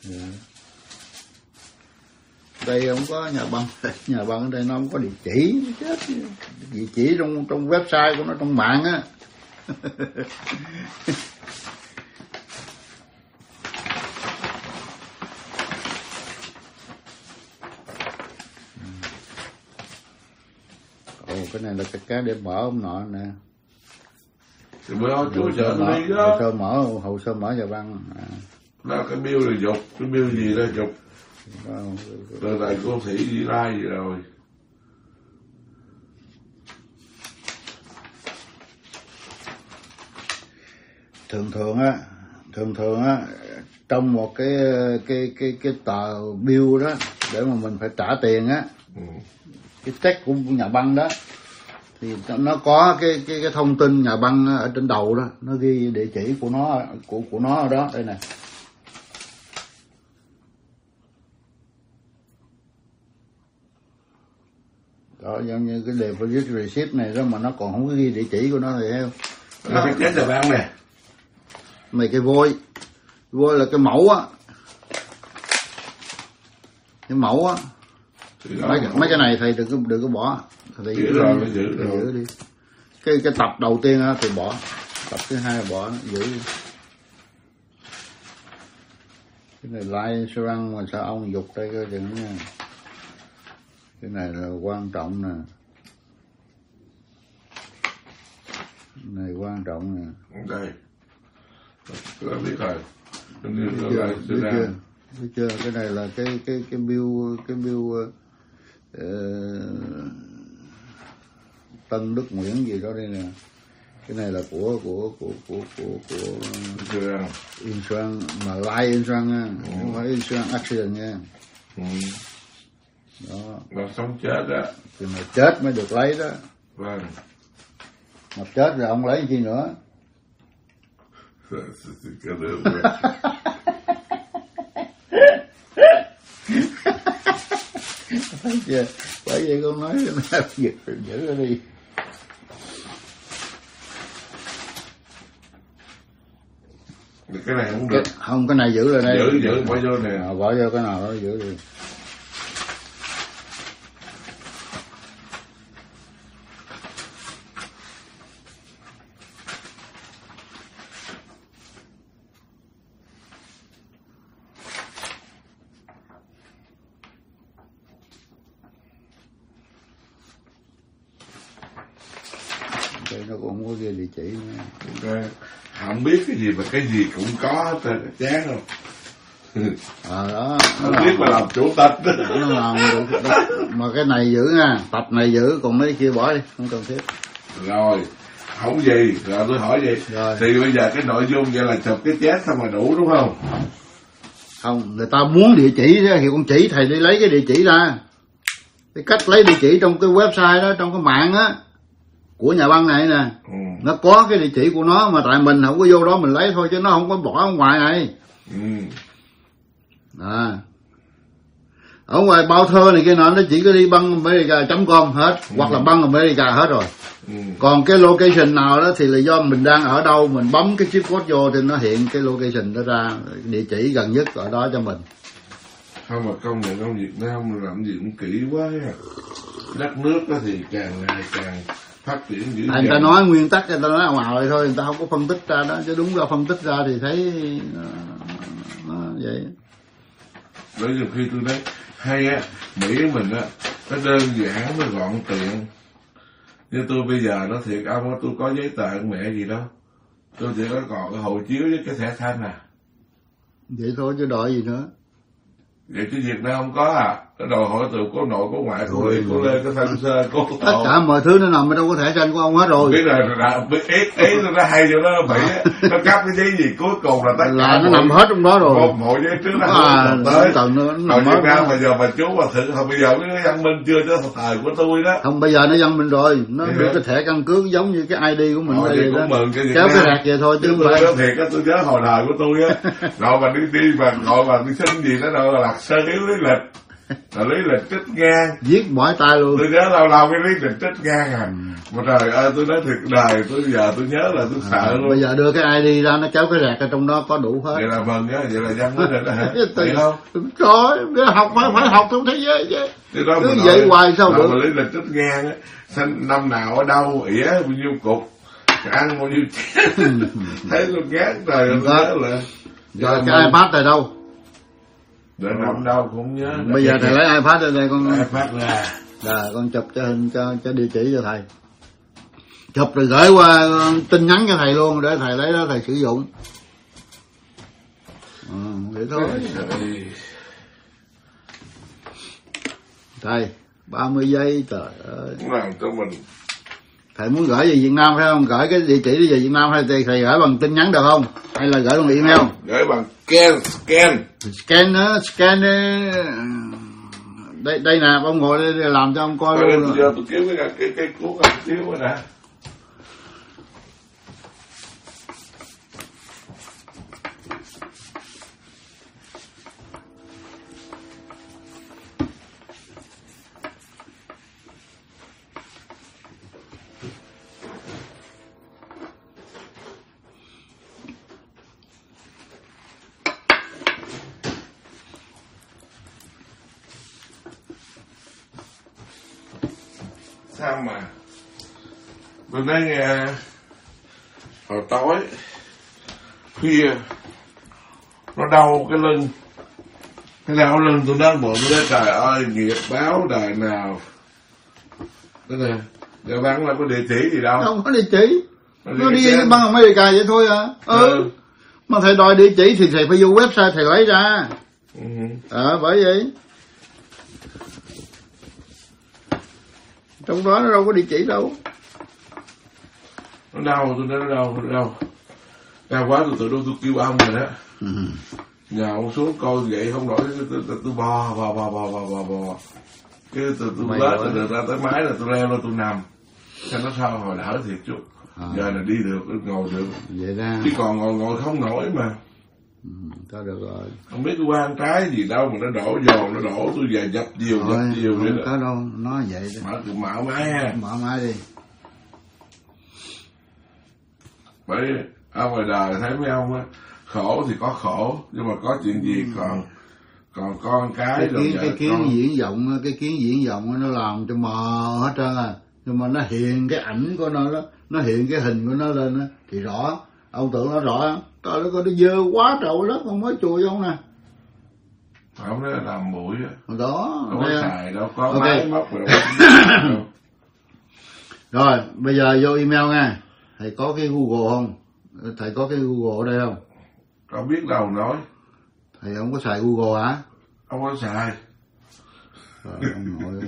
[SPEAKER 2] Đây không có nhà băng ở đây nó không có địa chỉ, chết. Địa chỉ trong website của nó, trong mạng á. Cái này là cái cá để mở ông nọ nè.
[SPEAKER 1] Thì bữa đó chú chợ tôi đi đó.
[SPEAKER 2] Hồ sơ mở nhà băng.
[SPEAKER 1] Đó cái bill là dục, cái bill gì đó dục. Từ tại cô Thị Di Lai gì rồi. Thường thường á
[SPEAKER 2] trong một cái tờ bill đó để mà mình phải trả tiền á. Cái check của nhà băng đó thì nó có cái thông tin nhà băng ở trên đầu đó, nó ghi địa chỉ của nó ở đó. Đây nè. Đó, giống như cái deposit receipt này đó mà nó còn không có ghi địa chỉ của nó thì heo.
[SPEAKER 1] Nó phải chết nhà băng nè.
[SPEAKER 2] Này cái vôi là cái mẫu á. Cái mẫu á. Mấy cái này thầy đừng có bỏ. Thầy giữ đi. Cái tập đầu tiên á thì bỏ. Tập thứ hai bỏ, giữ đi. Cái này life insurance mà sao ông dục đây coi chừng nha. Cái này là quan trọng nè. Cái này quan trọng nè.
[SPEAKER 1] Đây. Tôi biết rồi.
[SPEAKER 2] Biết chưa? Cái này là cái bill Tân Đức Nguyễn gì đó đây nè. Cái này là của insurance mà life insurance nha, không phải insurance accident nha. Đó.
[SPEAKER 1] Mà sống chết đó.
[SPEAKER 2] Thì mà chết mới được lấy đó.
[SPEAKER 1] Vâng.
[SPEAKER 2] Mà chết rồi ông lấy gì nữa?
[SPEAKER 1] Cái đường
[SPEAKER 2] bởi vậy con nói giật giữ nó đi.
[SPEAKER 1] Cái này không được.
[SPEAKER 2] Không, cái này giữ lại đây.
[SPEAKER 1] Giữ bỏ vô nè.
[SPEAKER 2] Bỏ vô cái nào đó giữ đi. Cái nó cũng không có ghi địa chỉ nữa.
[SPEAKER 1] Okay. Không biết cái gì mà cái gì cũng có hết trơn, chán không?
[SPEAKER 2] Đó.
[SPEAKER 1] Không biết mà làm chủ tịch đó.
[SPEAKER 2] Nó làm mà cái này giữ nha, tập này giữ, còn mấy kia bỏ đi, không cần thiết.
[SPEAKER 1] Rồi, không gì, rồi tôi hỏi gì?
[SPEAKER 2] Rồi.
[SPEAKER 1] Thì bây giờ cái nội dung vậy là chụp cái chat xong mà đủ đúng không?
[SPEAKER 2] Không, người ta muốn địa chỉ thì con chỉ thầy đi lấy cái địa chỉ ra. Cái cách lấy địa chỉ trong cái website đó, trong cái mạng á của nhà băng này nè, nó có cái địa chỉ của nó, mà tại mình không có vô đó mình lấy thôi, chứ nó không có bỏ ở ngoài này. Ở ngoài bao thơ này kia nọ nó chỉ có đi băng.america.com hết, hoặc là băng.america hết rồi. Còn cái location nào đó thì là do mình đang ở đâu, mình bấm cái chip code vô thì nó hiện cái location đó ra, địa chỉ gần nhất ở đó cho mình.
[SPEAKER 1] Không mà công nhận ông Việt Nam làm gì cũng kỹ quá ha. Đất nước đó thì càng ngày càng phát triển dữ dằn.
[SPEAKER 2] Người ta nói nguyên tắc, người ta nói ào thôi, người ta không có phân tích ra đó, chứ đúng ra phân tích ra thì thấy nó vậy.
[SPEAKER 1] Bởi vì khi tôi nói hay á, Mỹ mình á, nó đơn giản, nó gọn tiện. Như tôi bây giờ nó thiệt ông á, tôi có giấy tờ mẹ gì đó, tôi chỉ có còn cái hộ chiếu với cái thẻ xanh à.
[SPEAKER 2] Vậy thôi chứ đòi gì nữa.
[SPEAKER 1] Vậy chứ Việt Nam không có à? Nó đòi hỏi từ có nội có ngoại, có lệ, có lê, có thanh sơ, có
[SPEAKER 2] tất cả mọi thứ nó nằm ở trong cái thẻ xanh của ông hết rồi.
[SPEAKER 1] Biết rồi, ý nó hay cho nó Mỹ á, nó cấp cái giấy gì cuối cùng là tất cả
[SPEAKER 2] là nó nằm hết trong đó rồi.
[SPEAKER 1] Mỗi giấy trước nó tới.
[SPEAKER 2] Tầng nó
[SPEAKER 1] nằm Việt Nam bây giờ mà chú mà thử, không bây giờ cái văn minh chưa tới thời của tôi đó.
[SPEAKER 2] Không, bây giờ nó văn minh rồi, nó được cái thẻ căn cước giống như cái ID của mình đây đó. Kéo cái rạc về thôi chứ không phải.
[SPEAKER 1] Tôi thiệt á, tôi nhớ hồi đời của tôi á, rồi mà đi mà gọi mà đi xin gì đó đâu là sơ yếu lý lịch. Là lý lịch trích ngang,
[SPEAKER 2] viết mỏi tay luôn.
[SPEAKER 1] Tôi nhớ lâu lâu cái lý lịch trích ngang à. Mà trời ơi, tôi nói thiệt đời, tôi giờ tôi nhớ là tôi sợ luôn.
[SPEAKER 2] Bây giờ đưa cái ID ra, nó kéo cái rạc ở trong đó có đủ hết.
[SPEAKER 1] Vậy là mừng á, vậy là dân mới được đó hả? Vậy không?
[SPEAKER 2] Trời, học phải học trong thế giới chứ.
[SPEAKER 1] Cứ
[SPEAKER 2] vậy hoài sao được?
[SPEAKER 1] Mà lý lịch trích ngang á, năm nào ở đâu, ỉa bao nhiêu cục, ăn bao nhiêu chén. Thấy tôi ghét trời ơi, nhớ là.
[SPEAKER 2] Rồi cái iPad này đâu?
[SPEAKER 1] Để nằm đâu cũng nhớ.
[SPEAKER 2] Bây giờ thầy lấy iPad ra đây con.
[SPEAKER 1] iPad ra.
[SPEAKER 2] Rồi con chụp cho hình cho địa chỉ cho thầy. Chụp rồi gửi qua tin nhắn cho thầy luôn để thầy lấy đó thầy sử dụng. Vậy thôi. Thầy 30 giây trời ơi.
[SPEAKER 1] Làm cho mình.
[SPEAKER 2] Thầy muốn gửi về Việt Nam phải không? Gửi cái địa chỉ đi về Việt Nam hay thầy gửi bằng tin nhắn được không? Hay là gửi bằng email?
[SPEAKER 1] Gửi bằng scan
[SPEAKER 2] nữa, scan đây nè, ông ngồi đây để làm cho ông coi luôn.
[SPEAKER 1] Giờ tôi kiếm cái cuốn một xíu rồi nè. Sao mà mình nói nghe hồi tối khuya nó đau cái lưng, cái đau lưng tôi đang bụng đấy, trời ơi nghiệp báo đời nào đó nè, giờ bán là có địa chỉ gì đâu,
[SPEAKER 2] không có địa chỉ, nó đi băng America vậy thôi à. Mà thầy đòi địa chỉ thì thầy phải vô website thầy lấy ra. Bởi vậy trong đó nó đâu có địa chỉ đâu.
[SPEAKER 1] Nó đau, tôi nói nó đau đau quá, tôi kêu ông rồi đó. Nhà ông xuống coi vậy không nổi, tôi bò cái tôi lết tôi được ra tới máy là tôi leo lên tôi nằm cho nó sao hồi đỡ thiệt chút. Giờ là đi được, ngồi được
[SPEAKER 2] vậy ra,
[SPEAKER 1] chứ còn ngồi không nổi mà.
[SPEAKER 2] Thôi được rồi.
[SPEAKER 1] Không biết cái quan trái gì đâu mà nó đổ dồn, nó đổ tôi về dập nhiều
[SPEAKER 2] không có đâu, nó vậy đó.
[SPEAKER 1] Mở máy ha.
[SPEAKER 2] Mở máy đi.
[SPEAKER 1] Bởi ở ngoài đời thấy mấy ông á, khổ thì có khổ, nhưng mà có chuyện gì còn con cái
[SPEAKER 2] cái kiến diễn vọng nó làm cho mờ hết trơn à. Nhưng mà nó hiện cái ảnh của nó đó, nó hiện cái hình của nó lên đó, thì rõ. Ông tưởng nó rõ. Trời ơi, nó dơ quá trời đất, không mới chùi không nè.
[SPEAKER 1] Không, nó làm mũi á.
[SPEAKER 2] Đó.
[SPEAKER 1] Đâu có xài đâu, có máy móc rồi.
[SPEAKER 2] Rồi bây giờ vô email nha. Thầy có cái Google không? Thầy có cái Google ở đây không?
[SPEAKER 1] Có biết đâu nói.
[SPEAKER 2] Thầy không có xài Google hả?
[SPEAKER 1] Không có xài.
[SPEAKER 2] Rồi, ông nội.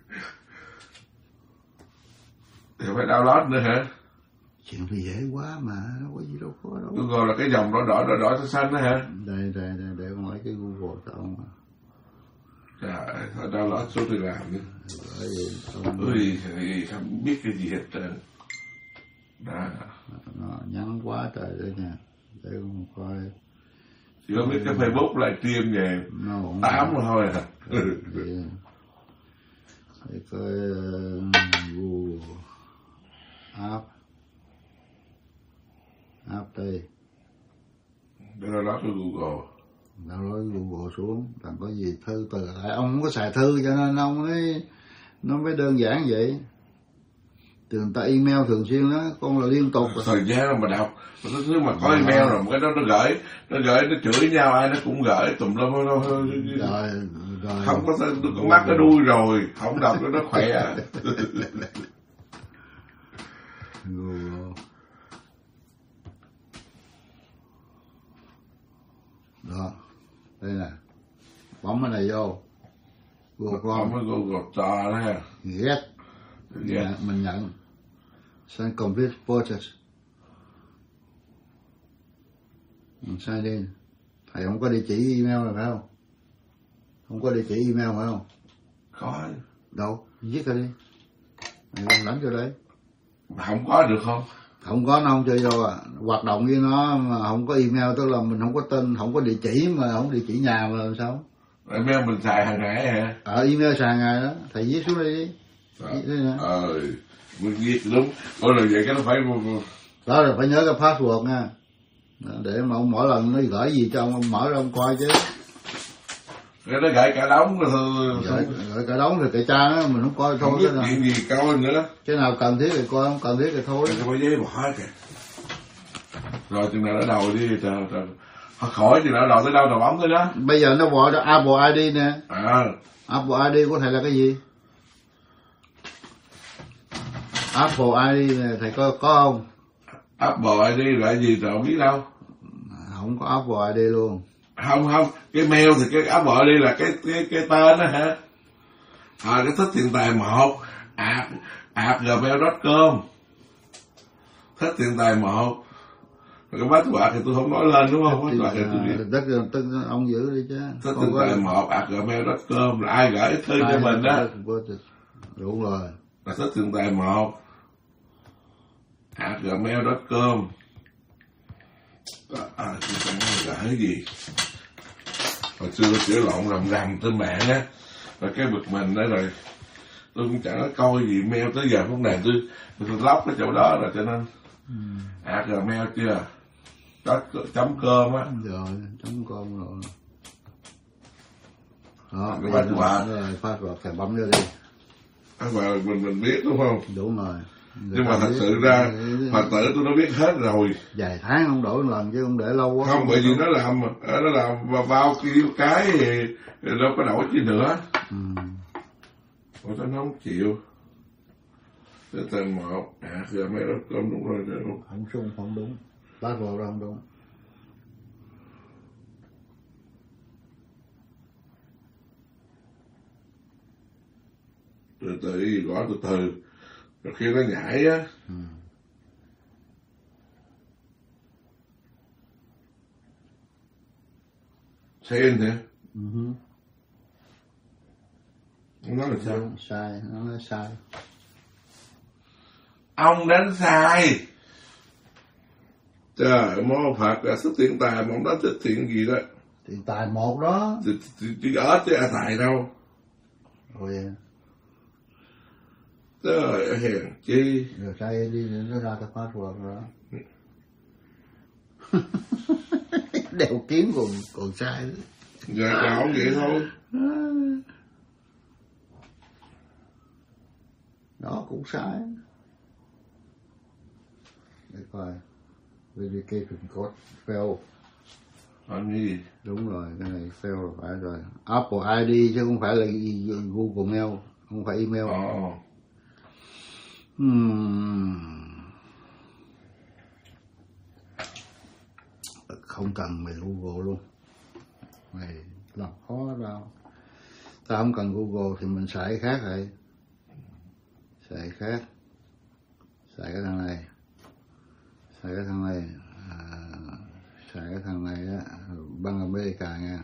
[SPEAKER 1] Thì phải download nữa hả?
[SPEAKER 2] Chuyện thì dễ quá mà, đâu có gì đâu khó đâu.
[SPEAKER 1] Google là cái dòng đỏ xanh đó hả?
[SPEAKER 2] Đây, để con lấy cái Google cho ông.
[SPEAKER 1] Trời, thôi download số tôi làm nữa. Ui, không biết cái gì hết trơn. Đó.
[SPEAKER 2] Nó nhắn quá trời đấy nha. Để con coi.
[SPEAKER 1] Chỉ có biết cái Facebook livestream về 8 thôi à.
[SPEAKER 2] Để coi Google app đây.
[SPEAKER 1] Để download cái Google.
[SPEAKER 2] Download Google xuống, cần có gì thư từ lại. Ông không có xài thư cho nên ông ấy nó mới đơn giản vậy. Từ người ta email thường xuyên đó, con là liên tục.
[SPEAKER 1] Thời gian mà đọc, cái thứ mà có email rồi, cái đó nó gửi, nó chửi nhau, ai nó cũng gửi tùm lum
[SPEAKER 2] rồi.
[SPEAKER 1] Không có con mắt nó đuôi rồi, không đọc nó khỏe.
[SPEAKER 2] Google. Đó, đây nè, bấm cái này vô. Google
[SPEAKER 1] Chrome. Bấm Google to đó ha.
[SPEAKER 2] Get. Mình nhận. Send complete process. Mình sign in. Thầy không có địa chỉ email rồi phải không? Không có địa chỉ email phải không?
[SPEAKER 1] Có.
[SPEAKER 2] Đâu? Viết ra đi. Mày con đánh cho đấy.
[SPEAKER 1] Không có được không?
[SPEAKER 2] Không có nó không chơi đâu à. Hoạt động với nó mà không có email tức là mình không có tên, không có địa chỉ mà không địa chỉ nhà mà làm sao?
[SPEAKER 1] Email mình xài hàng ngày hả?
[SPEAKER 2] Email xài ngày đó. Thầy viết xuống đây đi.
[SPEAKER 1] Mình viết đúng. Ôi là vậy cái nó phải.
[SPEAKER 2] Đó là phải nhớ cái password nha. Để mà ông mỗi lần nó gửi gì cho ông mở ra ông coi chứ.
[SPEAKER 1] Cái nó gửi cả đống rồi.
[SPEAKER 2] Gửi cả đống thì cái trang á mình không coi thôi.
[SPEAKER 1] Không biết chuyện gì coi nữa.
[SPEAKER 2] Cái nào cần thiết thì coi, không cần thiết thì thôi.
[SPEAKER 1] Cái phải giấy bỏ kìa. Rồi chừng nào nó đầu đi trời. Khỏi chừng nào đầu tới đâu rồi bấm tới đó.
[SPEAKER 2] Bây giờ nó bỏ Apple ID nè. Apple ID của thầy là cái gì? Apple ID này thầy có không?
[SPEAKER 1] Apple ID là gì tao không biết đâu.
[SPEAKER 2] Không có Apple ID luôn.
[SPEAKER 1] Không, cái mail thì cái Apple ID là cái tên đó hả? Cái thích tiền tài 1 app gmail.com. Thích tiền tài 1. Cái password thì tôi không nói lên đúng không? Password thì tôi biết.
[SPEAKER 2] Tức ông giữ đi chứ.
[SPEAKER 1] Thích tiền tài 1 app gmail.com là ai gửi thư cho mình đó.
[SPEAKER 2] Đúng rồi.
[SPEAKER 1] Là thích tiền tài 1 @gmail.com. Chúng ta gửi gì? Hồi xưa tôi chữa lộn rầm trên mạng á, rồi cái bực mình đó rồi tôi cũng chẳng có coi gì mail tới giờ phút này tôi lóc cái chỗ đó rồi cho nên @gmail chưa .com á.
[SPEAKER 2] Rồi .com rồi. Đó,
[SPEAKER 1] cái
[SPEAKER 2] phát rồi phải bấm vô đi.
[SPEAKER 1] Và mình biết đúng không?
[SPEAKER 2] Đúng rồi.
[SPEAKER 1] Nhưng mà thật sự ra Phật tử tôi nó biết hết rồi.
[SPEAKER 2] Vài tháng không đổi một lần chứ không để lâu quá.
[SPEAKER 1] Không, bởi vì nó làm và bao kêu cái thì đâu có đổi chi nữa. Ủa tao nó không chịu. Cái tên 1 gmail.com đúng rồi.
[SPEAKER 2] Không sung không đúng. Bác vào không đúng.
[SPEAKER 1] Từ từ gõ từ từ. Rồi khi nó nhảy á. Sen hả? Nó nói là sao?
[SPEAKER 2] Sai, nó nói sai.
[SPEAKER 1] Ông đánh sai. Trời, mô Phật là sức tiền tài mà ông đánh thích thiện gì đó.
[SPEAKER 2] Tiền tài 1 đó.
[SPEAKER 1] Chỉ ở chứ tài đâu.
[SPEAKER 2] Rồi.
[SPEAKER 1] Trời hèn chi.
[SPEAKER 2] Rồi sai đi nó ra cái password rồi đó. Đeo kiếm còn sai nữa.
[SPEAKER 1] Giờ ảo vậy thôi.
[SPEAKER 2] Đó cũng sai. Để coi. Verification code fail.
[SPEAKER 1] Làm gì?
[SPEAKER 2] Đúng rồi, cái này fail rồi phải rồi. Apple ID chứ không phải là Google Mail, không phải email. Không cần mày Google luôn, mày làm khó đâu. Tao không cần Google thì mình xài cái khác vậy. Xài khác. Xài cái thằng này. Xài cái thằng này. Xài cái thằng này á, Bang America nha.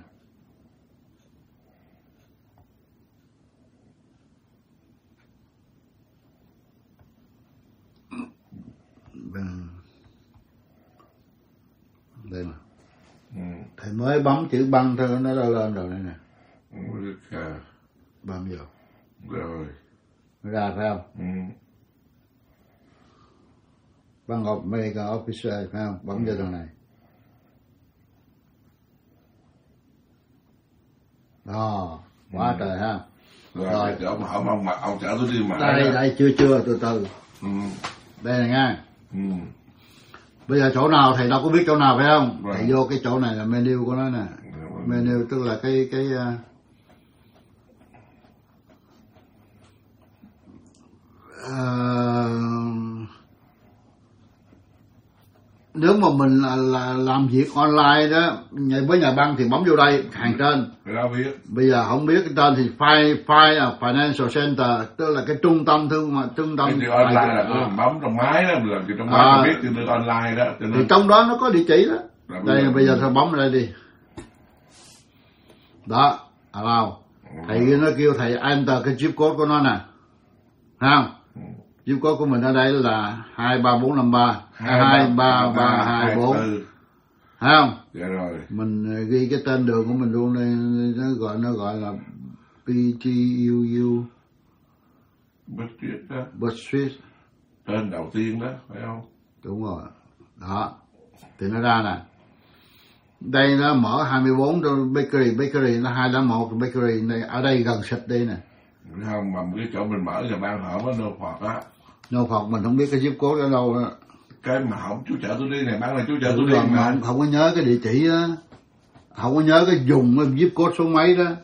[SPEAKER 2] Đây mà. Thầy mới bấm chữ băng thôi nó đã lên rồi đây nè. Bấm vô.
[SPEAKER 1] Rồi.
[SPEAKER 2] Ra phải không? Bang America Officer phải không? Bấm vô thằng này. Đó, quá trời ha.
[SPEAKER 1] Rồi ông chở tôi đi mà.
[SPEAKER 2] Đây chưa từ từ. Đây là nha. Bây giờ chỗ nào thầy đâu có biết chỗ nào phải không? Thầy vô cái chỗ này là menu của nó nè. Menu tức là cái nếu mà mình là làm việc online đó với nhà băng thì bấm vô đây hàng trên. Bây giờ không biết cái tên thì Financial Center, tức là cái trung tâm thương mại, trung tâm
[SPEAKER 1] cái online là tôi bấm trong máy đó, mình làm việc trong máy mình biết từ được online đó.
[SPEAKER 2] Thì trong đó nó có địa chỉ đó. Đây bây giờ thôi bấm ở đây đi. Đó, allow. Thầy nó kêu thầy enter cái zip code của nó nè. Thấy không? Zip code của mình ở đây là 23453 23324. Thấy không?
[SPEAKER 1] Dạ rồi.
[SPEAKER 2] Mình ghi cái tên đường của mình luôn đây, nó gọi là PTUU Bus Street.
[SPEAKER 1] Tên đầu tiên đó, phải không?
[SPEAKER 2] Đúng rồi. Đó. Thì nó ra nè. Đây nó mở 24 bakery nó 201 bakery này, ở đây gần xịt đây nè.
[SPEAKER 1] Không, mà cái chỗ mình mở là ban hở với Norfolk á.
[SPEAKER 2] Norfolk mình không biết cái zip code ở đâu đó.
[SPEAKER 1] Cái mà không chú chở tôi đi này, ban này chú chở tôi đi
[SPEAKER 2] mà không có nhớ cái địa chỉ á, không có nhớ cái dùng cái zip code số mấy đó.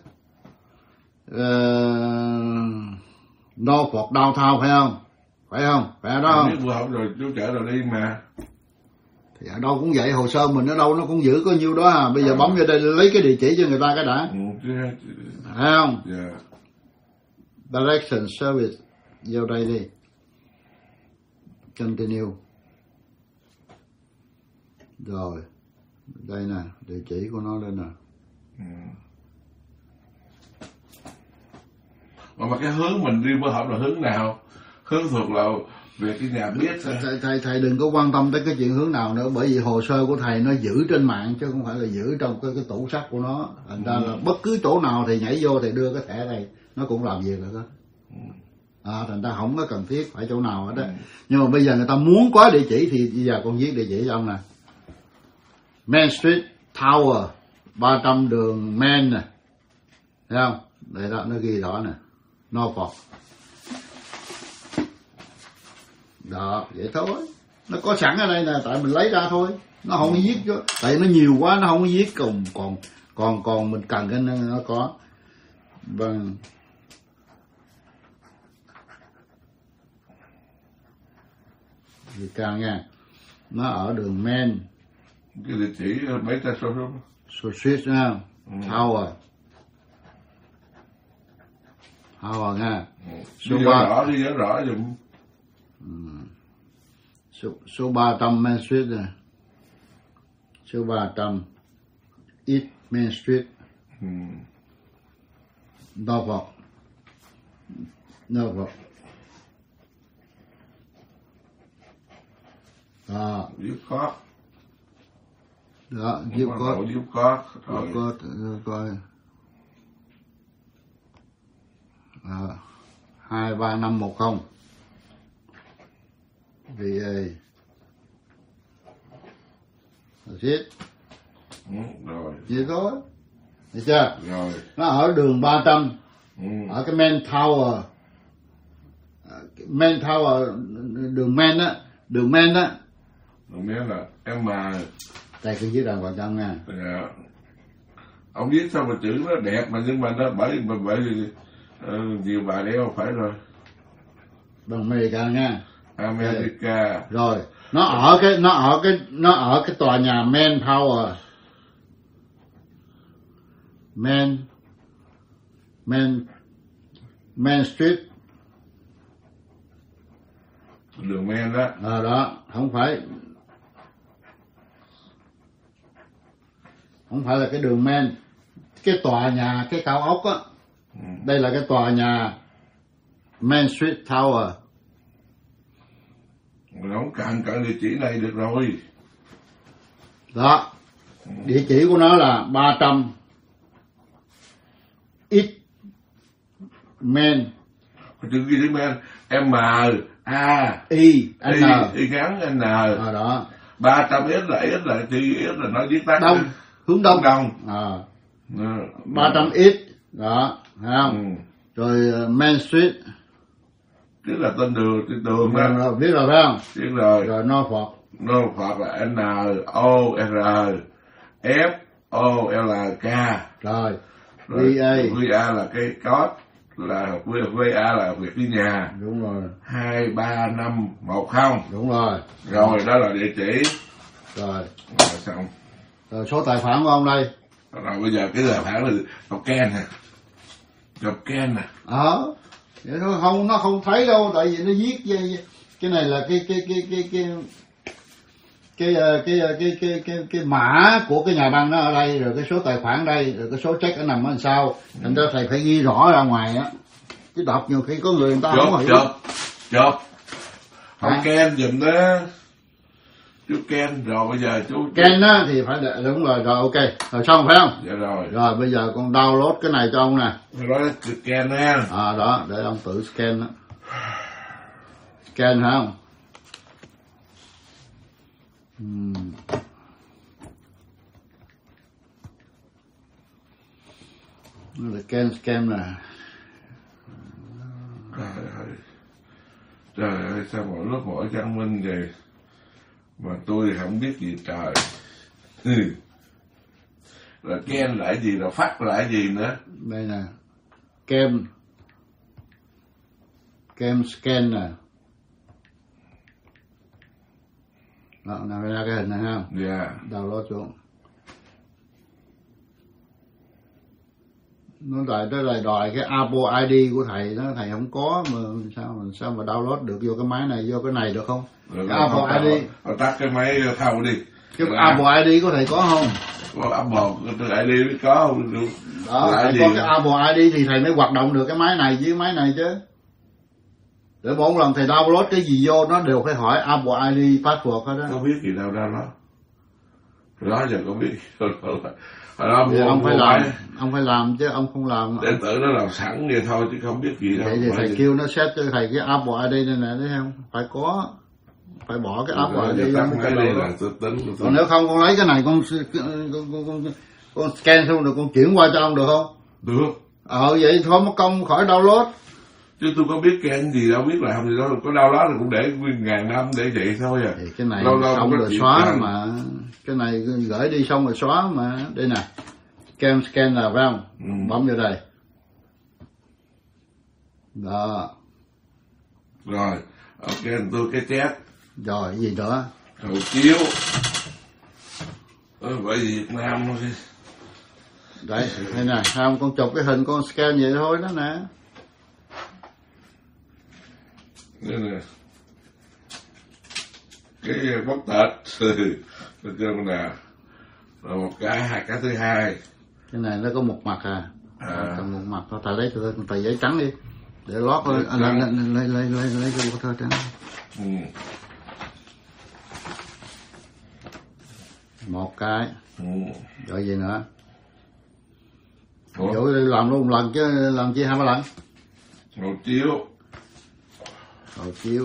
[SPEAKER 2] Norfolk downtown phải không? Phải không? Phải ở đó không?
[SPEAKER 1] Biết vừa không rồi chú chở rồi đi mà.
[SPEAKER 2] Thì ở đâu cũng vậy, hồ sơ mình ở đâu nó cũng giữ có nhiêu đó à. Bây giờ bấm vô đây lấy cái địa chỉ cho người ta cái đã. Phải không?
[SPEAKER 1] Yeah.
[SPEAKER 2] Direction service vô đây đi. Continue. Rồi. Đây nè, địa chỉ của nó đây nè.
[SPEAKER 1] Mà cái hướng mình đi bữa hổm là hướng nào? Hướng thuộc là về cái nhà biết.
[SPEAKER 2] Thầy đừng có quan tâm tới cái chuyện hướng nào nữa, bởi vì hồ sơ của thầy nó giữ trên mạng chứ không phải là giữ trong cái tủ sắt của nó. Thành ra là bất cứ chỗ nào thì nhảy vô thì đưa cái thẻ này nó cũng làm việc được đó. Thành ra không có cần thiết phải chỗ nào hết đó. Nhưng mà bây giờ người ta muốn có địa chỉ thì bây giờ con viết địa chỉ cho ông nè. Main Street Tower 300 đường Main nè. Thấy không? Đây đó, nó ghi rõ nè. Norfolk. Đó, vậy thôi. Nó có sẵn ở đây nè, tại mình lấy ra thôi. Nó không có viết chứ. Tại nó nhiều quá nó không có viết, còn mình cần cái nó có. Vâng. Gì cao nha. Nó ở đường Main.
[SPEAKER 1] Cái địa chỉ mấy ta số
[SPEAKER 2] Street nha. Tower. Tower nha.
[SPEAKER 1] Đi nhớ rõ dùm.
[SPEAKER 2] Số 300 Main Street nè. Số 300 East Main Street. Norfolk. Đó.
[SPEAKER 1] Zip code.
[SPEAKER 2] Đó, zip code.
[SPEAKER 1] Zip code.
[SPEAKER 2] Coi. 23510. VA. That's it.
[SPEAKER 1] Rồi.
[SPEAKER 2] Vậy thôi. Được chưa?
[SPEAKER 1] Rồi.
[SPEAKER 2] Nó ở đường 300. Ở cái Main Tower. Main Tower, đường Main á. Đường Main á.
[SPEAKER 1] Đường Main là M.
[SPEAKER 2] Đây cái viết đàng hoàng trong nha.
[SPEAKER 1] Dạ. Ông viết sao mà chữ nó đẹp mà nhưng mà nó bởi vì nhiều bà đeo phải rồi.
[SPEAKER 2] Bằng America nha.
[SPEAKER 1] America.
[SPEAKER 2] Rồi, nó ở cái tòa nhà Manpower. Man Street.
[SPEAKER 1] Đường Men đó.
[SPEAKER 2] Đó, không phải là cái đường Men, cái tòa nhà, cái cao ốc á. Đây là cái tòa nhà Man Street Tower.
[SPEAKER 1] Không cần địa chỉ này được rồi.
[SPEAKER 2] Đó, địa chỉ của nó là 300 East Main.
[SPEAKER 1] Chữ ghi chữ Men, M A
[SPEAKER 2] I N
[SPEAKER 1] I ngắn N.
[SPEAKER 2] Đó.
[SPEAKER 1] 300 S là chữ S là nó viết tắt
[SPEAKER 2] Đông, hướng đông. 300 East đó, thấy không? Rồi Main Street.
[SPEAKER 1] Tức là tên đường đó.
[SPEAKER 2] Biết rồi phải không?
[SPEAKER 1] Biết rồi.
[SPEAKER 2] Rồi Norfolk
[SPEAKER 1] là N O R F O L K.
[SPEAKER 2] Rồi
[SPEAKER 1] VA là cái code, là VA là việc đi nhà.
[SPEAKER 2] Đúng rồi.
[SPEAKER 1] 23510.
[SPEAKER 2] Đúng rồi.
[SPEAKER 1] Rồi đó là địa chỉ.
[SPEAKER 2] Rồi
[SPEAKER 1] xong.
[SPEAKER 2] Rồi số tài khoản của ông đây.
[SPEAKER 1] Rồi bây giờ cái tài khoản là đọc Ken nè. Đọc Ken nè.
[SPEAKER 2] Vậy nó không thấy đâu, tại vì nó viết cái này là cái mã của cái nhà băng nó ở đây, rồi cái số tài khoản đây, rồi cái số check nó nằm ở đằng sau. Thành ra thầy phải ghi rõ ra ngoài á, chứ đọc nhiều khi có người ta không hiểu.
[SPEAKER 1] Chụp không Ken giùm đó chú Ken. Rồi bây giờ chú
[SPEAKER 2] Ken á thì phải đúng rồi. Rồi ok, rồi xong phải không?
[SPEAKER 1] Dạ rồi.
[SPEAKER 2] Rồi bây giờ con download cái này cho ông nè.
[SPEAKER 1] Đó là Ken nha.
[SPEAKER 2] Đó để ông tự scan đó. Scan phải không? Nó là scan nè.
[SPEAKER 1] Trời ơi, sao mỗi lúc mỗi văn minh vậy mà tôi thì không biết gì trời. Rồi Ken lại gì, rồi phát lại gì nữa.
[SPEAKER 2] Đây nè, kem scan nè. Đó, nào ra cái hình này ha.
[SPEAKER 1] Dạ.
[SPEAKER 2] Download xuống. Nó lại đòi cái Apple ID của thầy đó, thầy không có mà sao mà download được vô cái máy này, vô cái này được không?
[SPEAKER 1] Rồi
[SPEAKER 2] Cái Apple ID.
[SPEAKER 1] Tắt cái máy thâu đi.
[SPEAKER 2] Cái Apple ID của thầy có không?
[SPEAKER 1] Có Apple ID biết có không?
[SPEAKER 2] Đó, thầy có cái Apple ID thì thầy mới hoạt động được cái máy này với máy này chứ. Để mỗi lần thầy download cái gì vô nó đều phải hỏi Apple ID password hết đó.
[SPEAKER 1] Có biết gì đâu đó. Đó giờ có biết.
[SPEAKER 2] Ông phải làm chứ ông không làm.
[SPEAKER 1] Để tự nó làm sẵn vậy thôi chứ không biết gì đâu.
[SPEAKER 2] Vậy thì thầy kêu nó set cho thầy cái Apple ID này nè, thấy không? Phải có, phải bỏ cái Apple ID
[SPEAKER 1] trong cái này là tôi tính.
[SPEAKER 2] Còn nếu không con lấy cái này con scan xong rồi con chuyển qua cho ông được không?
[SPEAKER 1] Được.
[SPEAKER 2] Vậy thôi mất công khỏi download.
[SPEAKER 1] Chứ tôi có biết Ken gì đâu, biết làm gì đâu, có download thì cũng để nguyên ngàn năm để vậy thôi à.
[SPEAKER 2] Thì cái này xong rồi xóa mà, cái này gửi đi xong rồi xóa mà. Đây nè, Cam scan là phải không? Bấm vô đây. Đó.
[SPEAKER 1] Rồi, ok, tôi cái chép.
[SPEAKER 2] Rồi, gì nữa?
[SPEAKER 1] Hộ chiếu. Vậy Việt Nam thôi.
[SPEAKER 2] Đấy, đây nè, không, con chụp cái hình con scan vậy thôi đó nè.
[SPEAKER 1] Đây nè. Cái bóc tết. Được chưa nè. Rồi một cái, hai cái thứ hai.
[SPEAKER 2] Cái này nó có một mặt còn một mặt thôi, thầy lấy tờ giấy trắng đi. Để lót lên, lấy cái tờ trắng. Một cái. Rồi gì nữa? Ủa? Làm luôn một lần chứ làm chi 2-3 lần.
[SPEAKER 1] Hộ chiếu.
[SPEAKER 2] Hộ chiếu.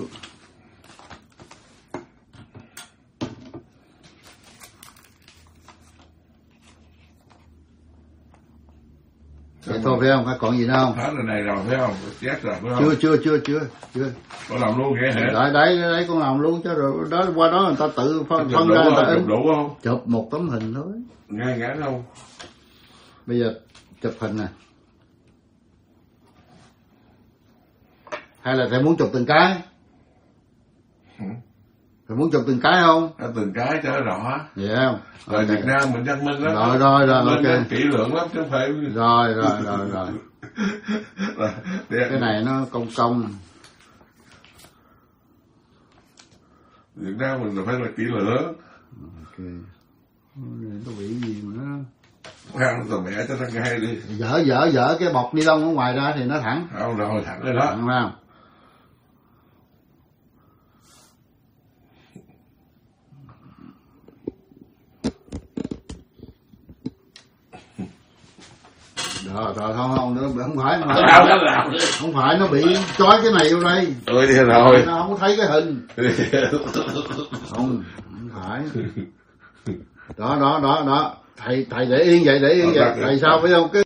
[SPEAKER 2] Vậy thôi phải không? Hay còn gì nữa không?
[SPEAKER 1] Hết rồi này rồi phải không? Chết rồi phải không?
[SPEAKER 2] Chưa.
[SPEAKER 1] Có làm luôn vậy hả?
[SPEAKER 2] Đấy con làm luôn chứ, rồi đó qua đó người ta tự phân ra người ta
[SPEAKER 1] chụp đủ không?
[SPEAKER 2] Chụp một tấm hình thôi.
[SPEAKER 1] Ngay ngắn không?
[SPEAKER 2] Bây giờ chụp hình nè. hay là thầy muốn chụp từng cái? Thầy muốn chụp từng cái không?
[SPEAKER 1] Từng cái cho nó rõ.
[SPEAKER 2] Vậy không?
[SPEAKER 1] Rồi Việt Nam mình văn minh lắm.
[SPEAKER 2] Rồi
[SPEAKER 1] ok. Kỹ lưỡng lắm chứ không phải.
[SPEAKER 2] Rồi. Cái này nó công.
[SPEAKER 1] Việt Nam mình là phải là kỹ lưỡng.
[SPEAKER 2] Ok. Có bị gì mà nó
[SPEAKER 1] không tao mẹ cho nó ngay đi.
[SPEAKER 2] Dở cái bọc ni lông ở ngoài ra thì nó thẳng.
[SPEAKER 1] Không rồi thẳng rồi đó.
[SPEAKER 2] Thẳng không? Rồi không nữa, không phải mà không phải nó bị trói cái này vô đây.
[SPEAKER 1] Đi rồi.
[SPEAKER 2] Nó không có thấy cái hình. không phải. Đó. Thầy để yên vậy, thầy sao phải không?